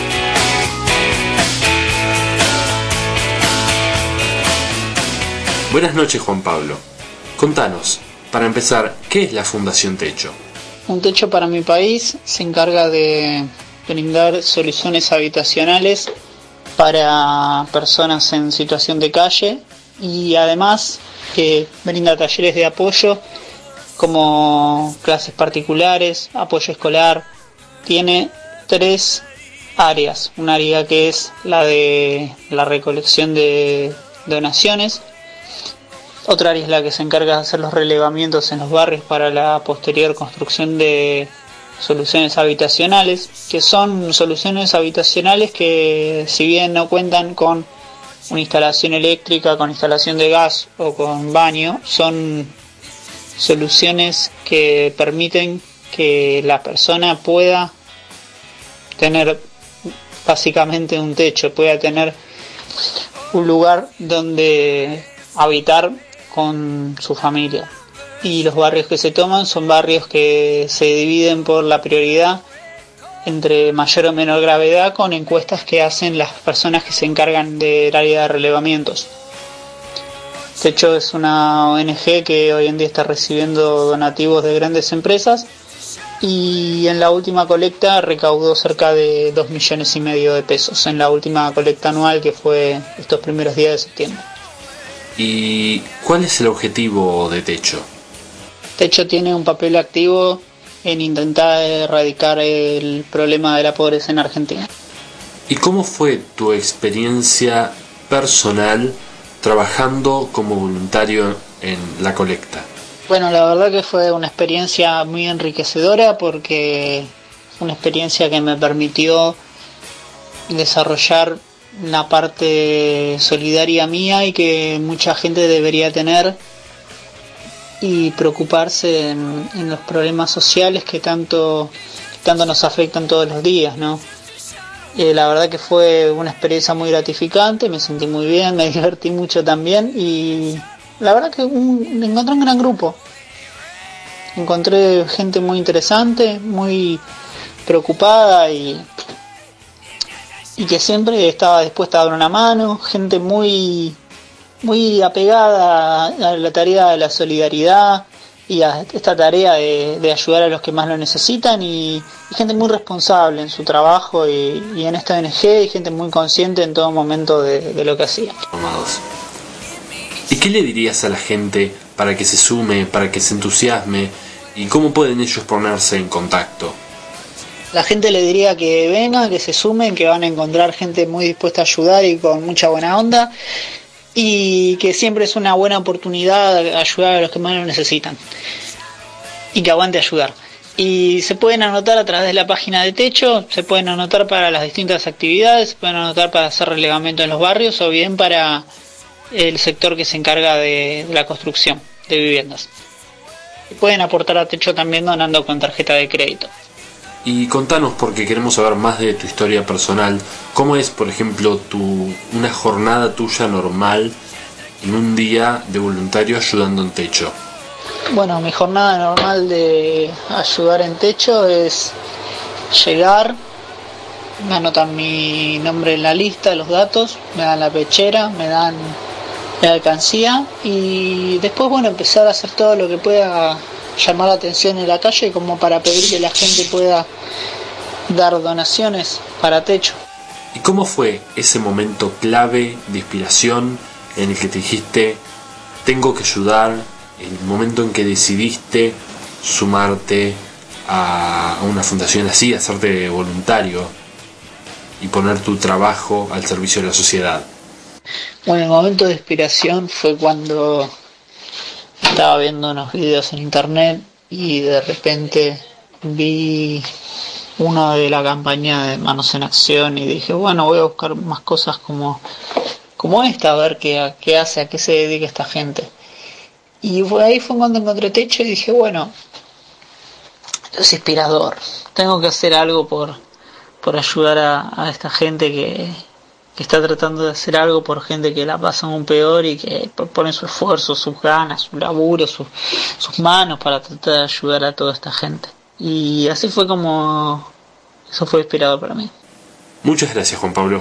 S14: Buenas noches, Juan Pablo. Contanos, para empezar, ¿qué es la Fundación Techo?
S15: Un Techo para mi país se encarga de brindar soluciones habitacionales para personas en situación de calle y además que brinda talleres de apoyo como clases particulares, apoyo escolar. Tiene 3 áreas. Un área que es la de la recolección de donaciones. Otra área es la que se encarga de hacer los relevamientos en los barrios para la posterior construcción de soluciones habitacionales, que son soluciones habitacionales que, si bien no cuentan con una instalación eléctrica, con instalación de gas o con baño, son soluciones que permiten que la persona pueda tener básicamente un techo, pueda tener un lugar donde habitar con su familia. Y los barrios que se toman son barrios que se dividen por la prioridad entre mayor o menor gravedad, con encuestas que hacen las personas que se encargan del área de relevamientos. Techo es una ONG que hoy en día está recibiendo donativos de grandes empresas y en la última colecta recaudó cerca de 2,5 millones de pesos, en la última colecta anual que fue estos primeros días de septiembre.
S14: ¿Y cuál es el objetivo de Techo?
S15: Techo tiene un papel activo en intentar erradicar el problema de la pobreza en Argentina.
S14: ¿Y cómo fue tu experiencia personal trabajando como voluntario en la colecta?
S15: Bueno, la verdad que fue una experiencia muy enriquecedora porque fue una experiencia que me permitió desarrollar la parte solidaria mía y que mucha gente debería tener y preocuparse en los problemas sociales que tanto nos afectan todos los días, ¿no? La verdad que fue una experiencia muy gratificante, me sentí muy bien, me divertí mucho también y la verdad que encontré un gran grupo. Encontré gente muy interesante, muy preocupada y que siempre estaba dispuesta a dar una mano, gente muy apegada a la tarea de la solidaridad y a esta tarea de ayudar a los que más lo necesitan y gente muy responsable en su trabajo y en esta ONG y gente muy consciente en todo momento de lo que hacía.
S14: ¿Y qué le dirías a la gente para que se sume, para que se entusiasme y cómo pueden ellos ponerse en contacto?
S15: La gente le diría que vengan, que se sumen, que van a encontrar gente muy dispuesta a ayudar y con mucha buena onda y que siempre es una buena oportunidad ayudar a los que más lo necesitan y que aguante ayudar. Y se pueden anotar a través de la página de Techo, se pueden anotar para las distintas actividades, se pueden anotar para hacer relegamiento en los barrios o bien para el sector que se encarga de la construcción de viviendas. Y pueden aportar a Techo también donando con tarjeta de crédito.
S14: Y contanos, porque queremos saber más de tu historia personal, ¿cómo es, por ejemplo, una jornada tuya normal en un día de voluntario ayudando en Techo?
S15: Bueno, mi jornada normal de ayudar en Techo es llegar, me anotan mi nombre en la lista, los datos, me dan la pechera, me dan la alcancía y después, bueno, empezar a hacer todo lo que pueda llamar la atención en la calle como para pedir que la gente pueda dar donaciones para Techo.
S14: ¿Y cómo fue ese momento clave de inspiración en el que te dijiste tengo que ayudar, el momento en que decidiste sumarte a una fundación así, hacerte voluntario y poner tu trabajo al servicio de la sociedad?
S15: Bueno, el momento de inspiración fue cuando estaba viendo unos videos en internet y de repente vi uno de la campaña de Manos en Acción y dije, bueno, voy a buscar más cosas como esta, a ver qué hace, a qué se dedica esta gente. Y ahí fue cuando encontré Techo y dije, bueno, es inspirador, tengo que hacer algo por ayudar a esta gente que está tratando de hacer algo por gente que la pasa aún peor y que pone su esfuerzo, sus ganas, su laburo, sus manos para tratar de ayudar a toda esta gente. Y así fue como eso fue inspirador para mí.
S14: Muchas gracias, Juan Pablo.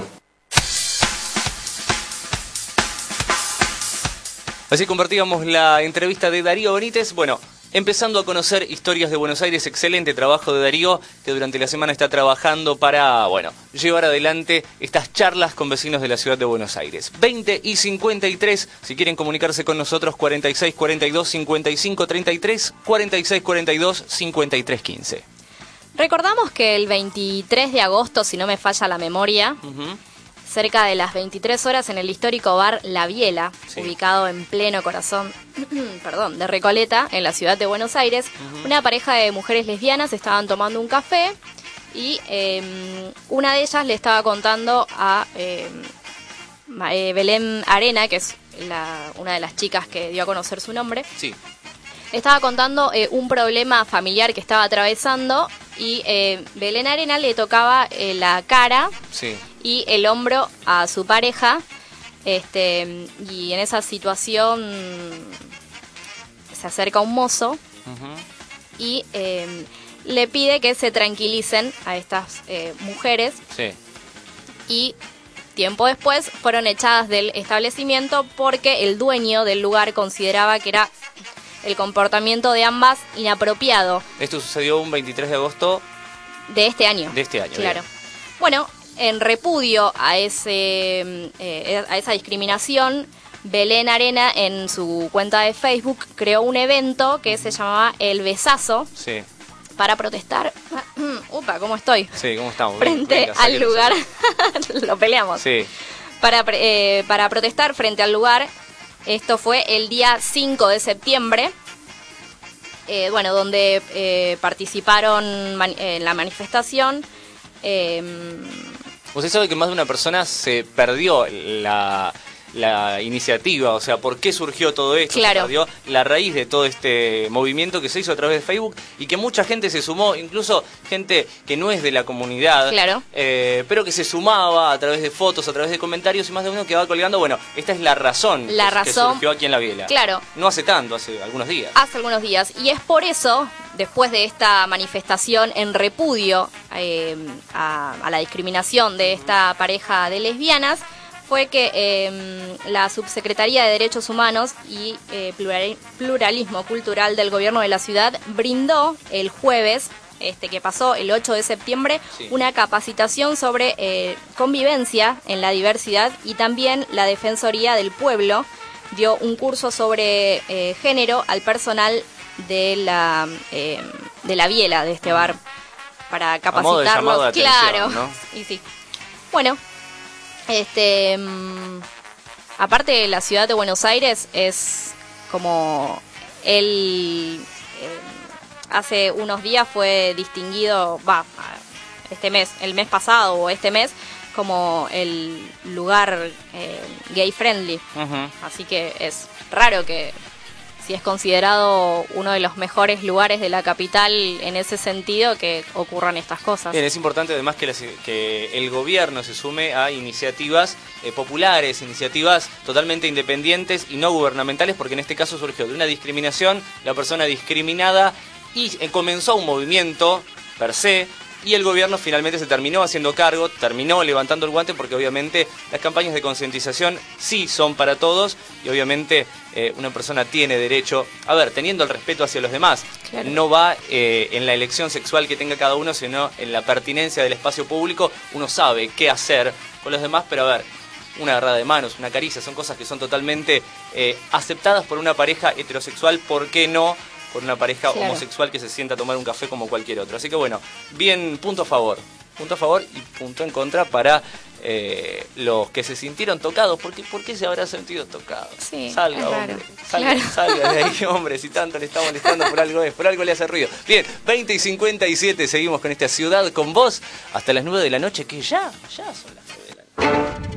S4: Así compartíamos la entrevista de Darío Benítez. Bueno, empezando a conocer historias de Buenos Aires, excelente trabajo de Darío, que durante la semana está trabajando para, bueno, llevar adelante estas charlas con vecinos de la ciudad de Buenos Aires. 20:53, si quieren comunicarse con nosotros, 4642-5533, 4642-5315.
S5: Recordamos que el 23 de agosto, si no me falla la memoria, cerca de las 23 horas en el histórico bar La Biela, ubicado en pleno corazón de Recoleta, en la ciudad de Buenos Aires, una pareja de mujeres lesbianas estaban tomando un café y una de ellas le estaba contando a Belén Arena, que es una de las chicas que dio a conocer su nombre.
S4: Sí.
S5: Le estaba contando un problema familiar que estaba atravesando y Belén Arena le tocaba la cara y el hombro a su pareja y en esa situación se acerca un mozo y le pide que se tranquilicen a estas mujeres y tiempo después fueron echadas del establecimiento porque el dueño del lugar consideraba que era el comportamiento de ambas inapropiado.
S4: Esto sucedió un 23 de agosto
S5: de este año.
S4: Bien.
S5: Claro. Bueno, en repudio a esa discriminación, Belén Arena en su cuenta de Facebook creó un evento que se llamaba El Besazo.
S4: Sí.
S5: Para protestar. Upa, ¿cómo estoy?
S4: Sí, ¿cómo estamos?
S5: Frente al lugar. Lo peleamos.
S4: Sí.
S5: Para protestar frente al lugar. Esto fue el día 5 de septiembre. Donde participaron en la manifestación.
S4: Usted sabe que más de una persona se perdió la iniciativa, o sea, ¿por qué surgió todo esto?
S5: Claro.
S4: Se perdió la raíz de todo este movimiento que se hizo a través de Facebook y que mucha gente se sumó, incluso gente que no es de la comunidad,
S5: claro.
S4: Pero que se sumaba a través de fotos, a través de comentarios y más de uno que va colgando. Bueno, esta es la razón que surgió aquí en La Biela.
S5: Claro.
S4: No hace tanto, hace algunos días.
S5: Hace algunos días. Y es por eso, después de esta manifestación en repudio a la discriminación de esta pareja de lesbianas, fue que la Subsecretaría de Derechos Humanos y Pluralismo Cultural del Gobierno de la Ciudad brindó el jueves, que pasó el 8 de septiembre, una capacitación sobre convivencia en la diversidad, y también la Defensoría del Pueblo dio un curso sobre género al personal de la Biela, de este bar, para capacitarlos.
S4: A modo de atención,
S5: claro,
S4: ¿no?
S5: Y sí. Bueno, aparte la ciudad de Buenos Aires es como hace unos días fue distinguido, el mes pasado o este mes, como el lugar gay friendly.
S4: Uh-huh.
S5: Así que es raro que, si es considerado uno de los mejores lugares de la capital en ese sentido, que ocurran estas cosas.
S4: Bien, es importante además que el gobierno se sume a iniciativas populares, iniciativas totalmente independientes y no gubernamentales, porque en este caso surgió de una discriminación, la persona discriminada, y comenzó un movimiento per se, y el gobierno finalmente se terminó haciendo cargo, terminó levantando el guante, porque obviamente las campañas de concientización sí son para todos, y obviamente una persona tiene derecho, teniendo el respeto hacia los demás. Claro. No va en la elección sexual que tenga cada uno, sino en la pertinencia del espacio público. Uno sabe qué hacer con los demás, pero una agarrada de manos, una caricia, son cosas que son totalmente aceptadas por una pareja heterosexual, ¿por qué no por una pareja homosexual que se sienta a tomar un café como cualquier otro? Así que bueno, bien, punto a favor y punto en contra para los que se sintieron tocados. ¿Por qué se habrá sentido tocado?
S5: Sí,
S4: salga, hombre, salga de ahí, hombre, si tanto le está molestando, por algo le hace ruido. Bien, 20:57, seguimos con esta Ciudad con Vos hasta las 9 de la noche, que ya son las 9 de la noche.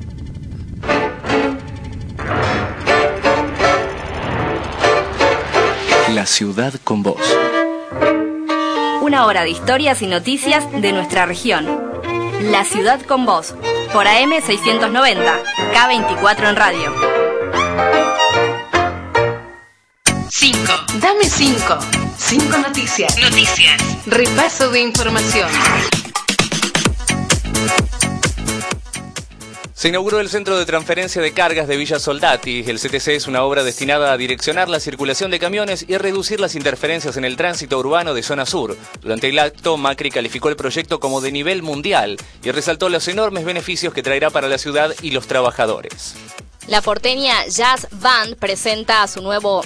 S11: La Ciudad con Vos.
S2: Una hora de historias y noticias de nuestra región. La Ciudad con Vos, por AM 690, K24 en radio.
S13: 5. Dame 5. 5 noticias. Repaso de información.
S4: Se inauguró el Centro de Transferencia de Cargas de Villa Soldati. El CTC es una obra destinada a direccionar la circulación de camiones y a reducir las interferencias en el tránsito urbano de zona sur. Durante el acto, Macri calificó el proyecto como de nivel mundial y resaltó los enormes beneficios que traerá para la ciudad y los trabajadores.
S5: La porteña Jazz Band festeja su nuevo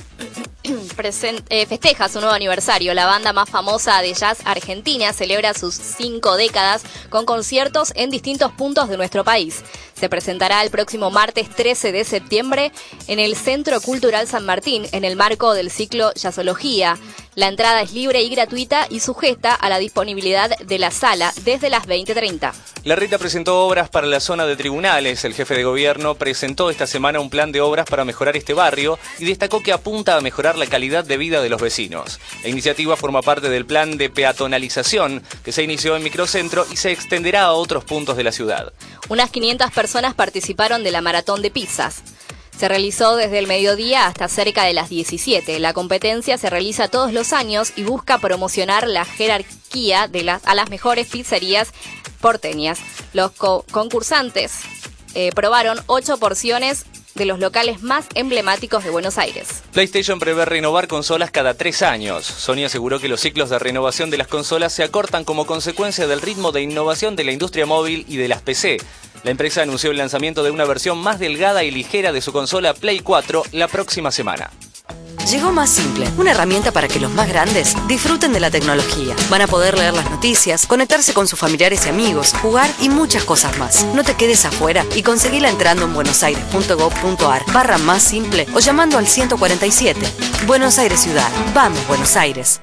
S5: aniversario. La banda más famosa de jazz argentina celebra sus 5 décadas con conciertos en distintos puntos de nuestro país. Se presentará el próximo martes 13 de septiembre en el Centro Cultural San Martín, en el marco del ciclo Jazzología. La entrada es libre y gratuita y sujeta a la disponibilidad de la sala desde las 20:30.
S4: La Reta presentó obras para la zona de Tribunales. El jefe de gobierno presentó esta semana un plan de obras para mejorar este barrio y destacó que apunta a mejorar la calidad de vida de los vecinos. La iniciativa forma parte del plan de peatonalización que se inició en Microcentro y se extenderá a otros puntos de la ciudad.
S5: Unas 500 personas participaron de la maratón de pizzas. Se realizó desde el mediodía hasta cerca de las 17. La competencia se realiza todos los años y busca promocionar la jerarquía a las mejores pizzerías porteñas. Los concursantes probaron 8 porciones
S2: de los locales más emblemáticos de Buenos Aires.
S4: PlayStation prevé renovar consolas cada 3 años. Sony aseguró que los ciclos de renovación de las consolas se acortan como consecuencia del ritmo de innovación de la industria móvil y de las PC. La empresa anunció el lanzamiento de una versión más delgada y ligera de su consola Play 4 la próxima semana.
S9: Llegó Más Simple, una herramienta para que los más grandes disfruten de la tecnología. Van a poder leer las noticias, conectarse con sus familiares y amigos, jugar y muchas cosas más. No te quedes afuera y conseguila entrando en buenosaires.gov.ar/más simple o llamando al 147. Buenos Aires Ciudad. Vamos, Buenos Aires.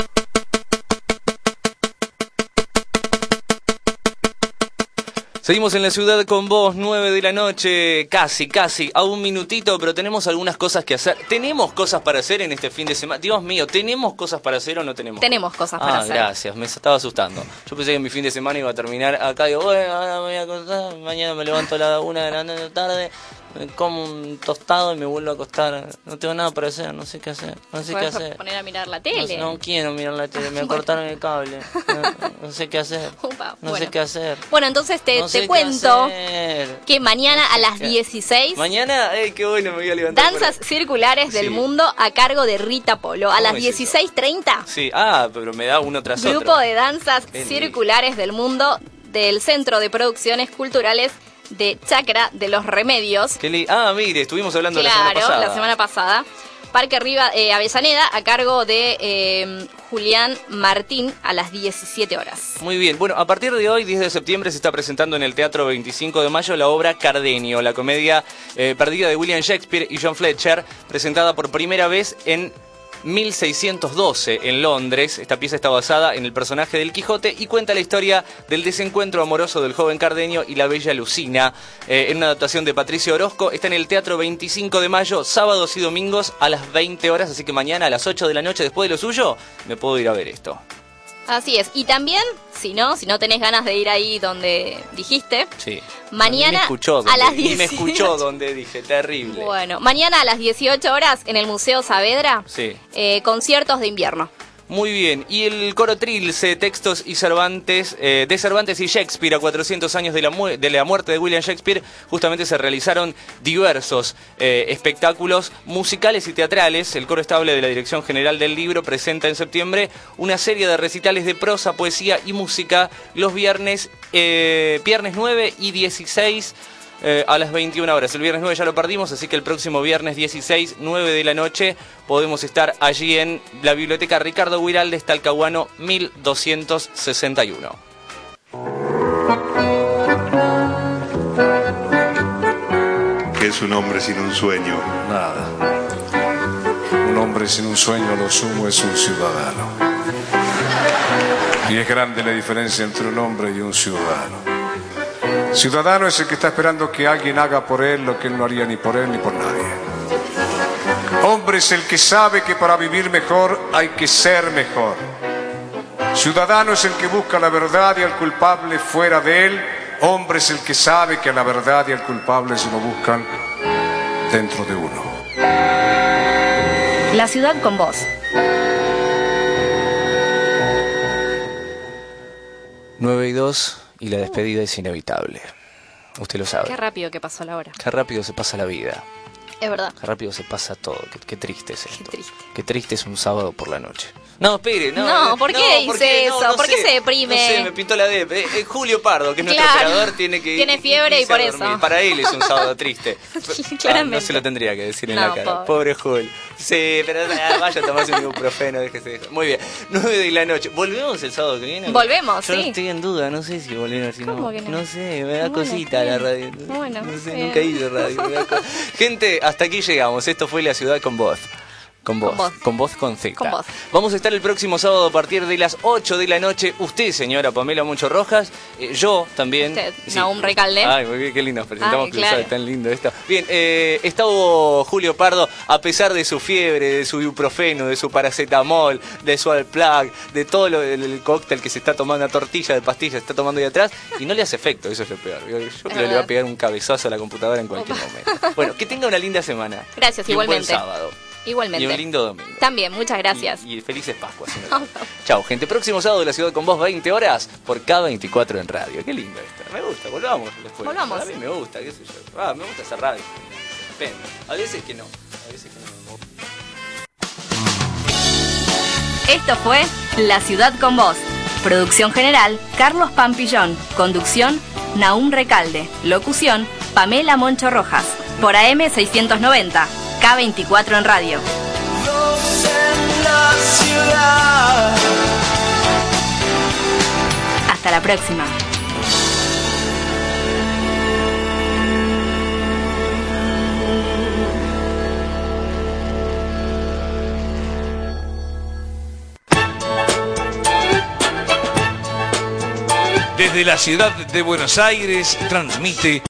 S4: Seguimos en la ciudad con vos, 9 de la noche, casi, a un minutito, pero tenemos algunas cosas que hacer. ¿Tenemos cosas para hacer en este fin de semana? Dios mío, ¿tenemos cosas para hacer o no tenemos?
S2: Tenemos cosas para hacer.
S4: Gracias, me estaba asustando. Yo pensé que mi fin de semana iba a terminar acá, digo, bueno, ahora me voy a acostar, mañana me levanto a la 1 de la tarde, me como un tostado y me vuelvo a acostar. No tengo nada para hacer, no sé qué hacer,
S2: poner a mirar la tele.
S4: No quiero mirar la tele, me cortaron el cable. No sé qué hacer. No sé qué hacer.
S2: Bueno, entonces te cuento que mañana a las 16...
S4: Mañana, qué bueno, me voy a levantar.
S2: Danzas circulares del mundo a cargo de Rita Polo. A las 16:30.
S4: Sí, pero me da uno tras otro.
S2: Grupo de danzas circulares del mundo del Centro de Producciones Culturales de Chacra de los Remedios.
S4: Mire, estuvimos hablando la semana pasada.
S2: Claro, la semana pasada. Parque Avellaneda, a cargo de Julián Martín, a las 17 horas.
S4: Muy bien. Bueno, a partir de hoy, 10 de septiembre, se está presentando en el Teatro 25 de Mayo la obra Cardenio, la comedia perdida de William Shakespeare y John Fletcher, presentada por primera vez en 1612 en Londres. Esta pieza está basada en el personaje del Quijote y cuenta la historia del desencuentro amoroso del joven Cardenio y la bella Lucina, en una adaptación de Patricio Orozco. Está en el Teatro 25 de Mayo, sábados y domingos a las 20 horas, así que mañana a las 8 de la noche, después de lo suyo, me puedo ir a ver esto.
S2: Así es. Y también, si no tenés ganas de ir ahí donde dijiste,
S4: sí.
S2: Mañana
S4: a las 18. Ni me escuchó donde dije, terrible.
S2: Bueno, mañana a las 18 horas en el Museo Saavedra,
S4: sí.
S2: Conciertos de invierno.
S4: Muy bien, y el coro Trilce, textos y Cervantes, de Cervantes y Shakespeare a 400 años de la muerte de William Shakespeare, justamente se realizaron diversos espectáculos musicales y teatrales. El coro estable de la Dirección General del Libro presenta en septiembre una serie de recitales de prosa, poesía y música los viernes 9 y 16 a las 21 horas. El viernes 9 ya lo perdimos, así que el próximo viernes 16, 9 de la noche, podemos estar allí en la Biblioteca Ricardo Guiraldes, Talcahuano 1261.
S6: ¿Qué es un hombre sin un sueño?
S7: Nada. Un hombre sin un sueño, a lo sumo, es un ciudadano. Y es grande la diferencia entre un hombre y un ciudadano. Ciudadano es el que está esperando que alguien haga por él lo que él no haría ni por él ni por nadie. Hombre es el que sabe que para vivir mejor hay que ser mejor. Ciudadano es el que busca la verdad y al culpable fuera de él. Hombre es el que sabe que a la verdad y al culpable se lo buscan dentro de uno.
S2: La ciudad con vos.
S4: 9:02 y la despedida es inevitable. Usted lo sabe.
S2: Qué rápido que pasó la hora.
S4: Qué rápido se pasa la vida.
S2: Es verdad.
S4: Qué rápido se pasa todo. Qué triste es esto.
S2: Qué triste.
S4: Qué triste es un sábado por la noche. No, espere,
S2: no. ¿Por qué dice eso? ¿Por qué se deprime?
S4: No sé, me pintó la D. Julio Pardo, que es nuestro operador, tiene
S2: fiebre y por eso.
S4: Para él es un sábado triste.
S2: Claramente.
S4: No se lo tendría que decir en la cara. Pobre Julio. Sí, pero vaya a tomarse un ibuprofeno, déjese de eso. Muy bien. 9 de la noche. ¿Volvemos el sábado que viene?
S2: Volvemos,
S4: Yo estoy en duda, no sé si volvemos.
S2: ¿Cómo que no?
S4: No sé, me da cosita la radio.
S2: Bueno,
S4: no sé, nunca hice radio. Gente, hasta aquí llegamos. Esto fue La Ciudad con Voz. Con voz con Z.
S2: Con voz.
S4: Vamos a estar el próximo sábado a partir de las 8 de la noche. Usted, señora Pamela Moncho Rojas, yo también.
S2: Usted, Naum Recalde.
S4: Ay, muy bien, qué lindo nos presentamos,
S2: claro.
S4: Tan lindo esto. Bien, estuvo Julio Pardo, a pesar de su fiebre, de su ibuprofeno, de su paracetamol, de su Alplac, de todo el cóctel que se está tomando, una tortilla de pastillas se está tomando ahí atrás, y no le hace efecto, eso es lo peor. Yo creo que le va a pegar un cabezazo a la computadora en cualquier momento. Bueno, que tenga una linda semana.
S2: Gracias,
S4: y
S2: igualmente.
S4: Un buen sábado.
S2: Igualmente.
S4: Y un lindo domingo.
S2: También, muchas gracias.
S4: Y felices Pascuas. Chao, gente. Próximo sábado de La Ciudad con Vos, 20 horas, por K24 en radio. Qué lindo esto. Me gusta, volvamos después.
S2: Volvamos.
S4: A mí me gusta, qué sé yo. Me gusta hacer radio. Depende. A veces que no. A veces que no.
S2: Esto fue La Ciudad con Vos. Producción general, Carlos Pampillón. Conducción, Nahum Recalde. Locución, Pamela Moncho Rojas. Por AM 690, K24 en radio. Hasta la próxima.
S1: Desde la ciudad de Buenos Aires transmite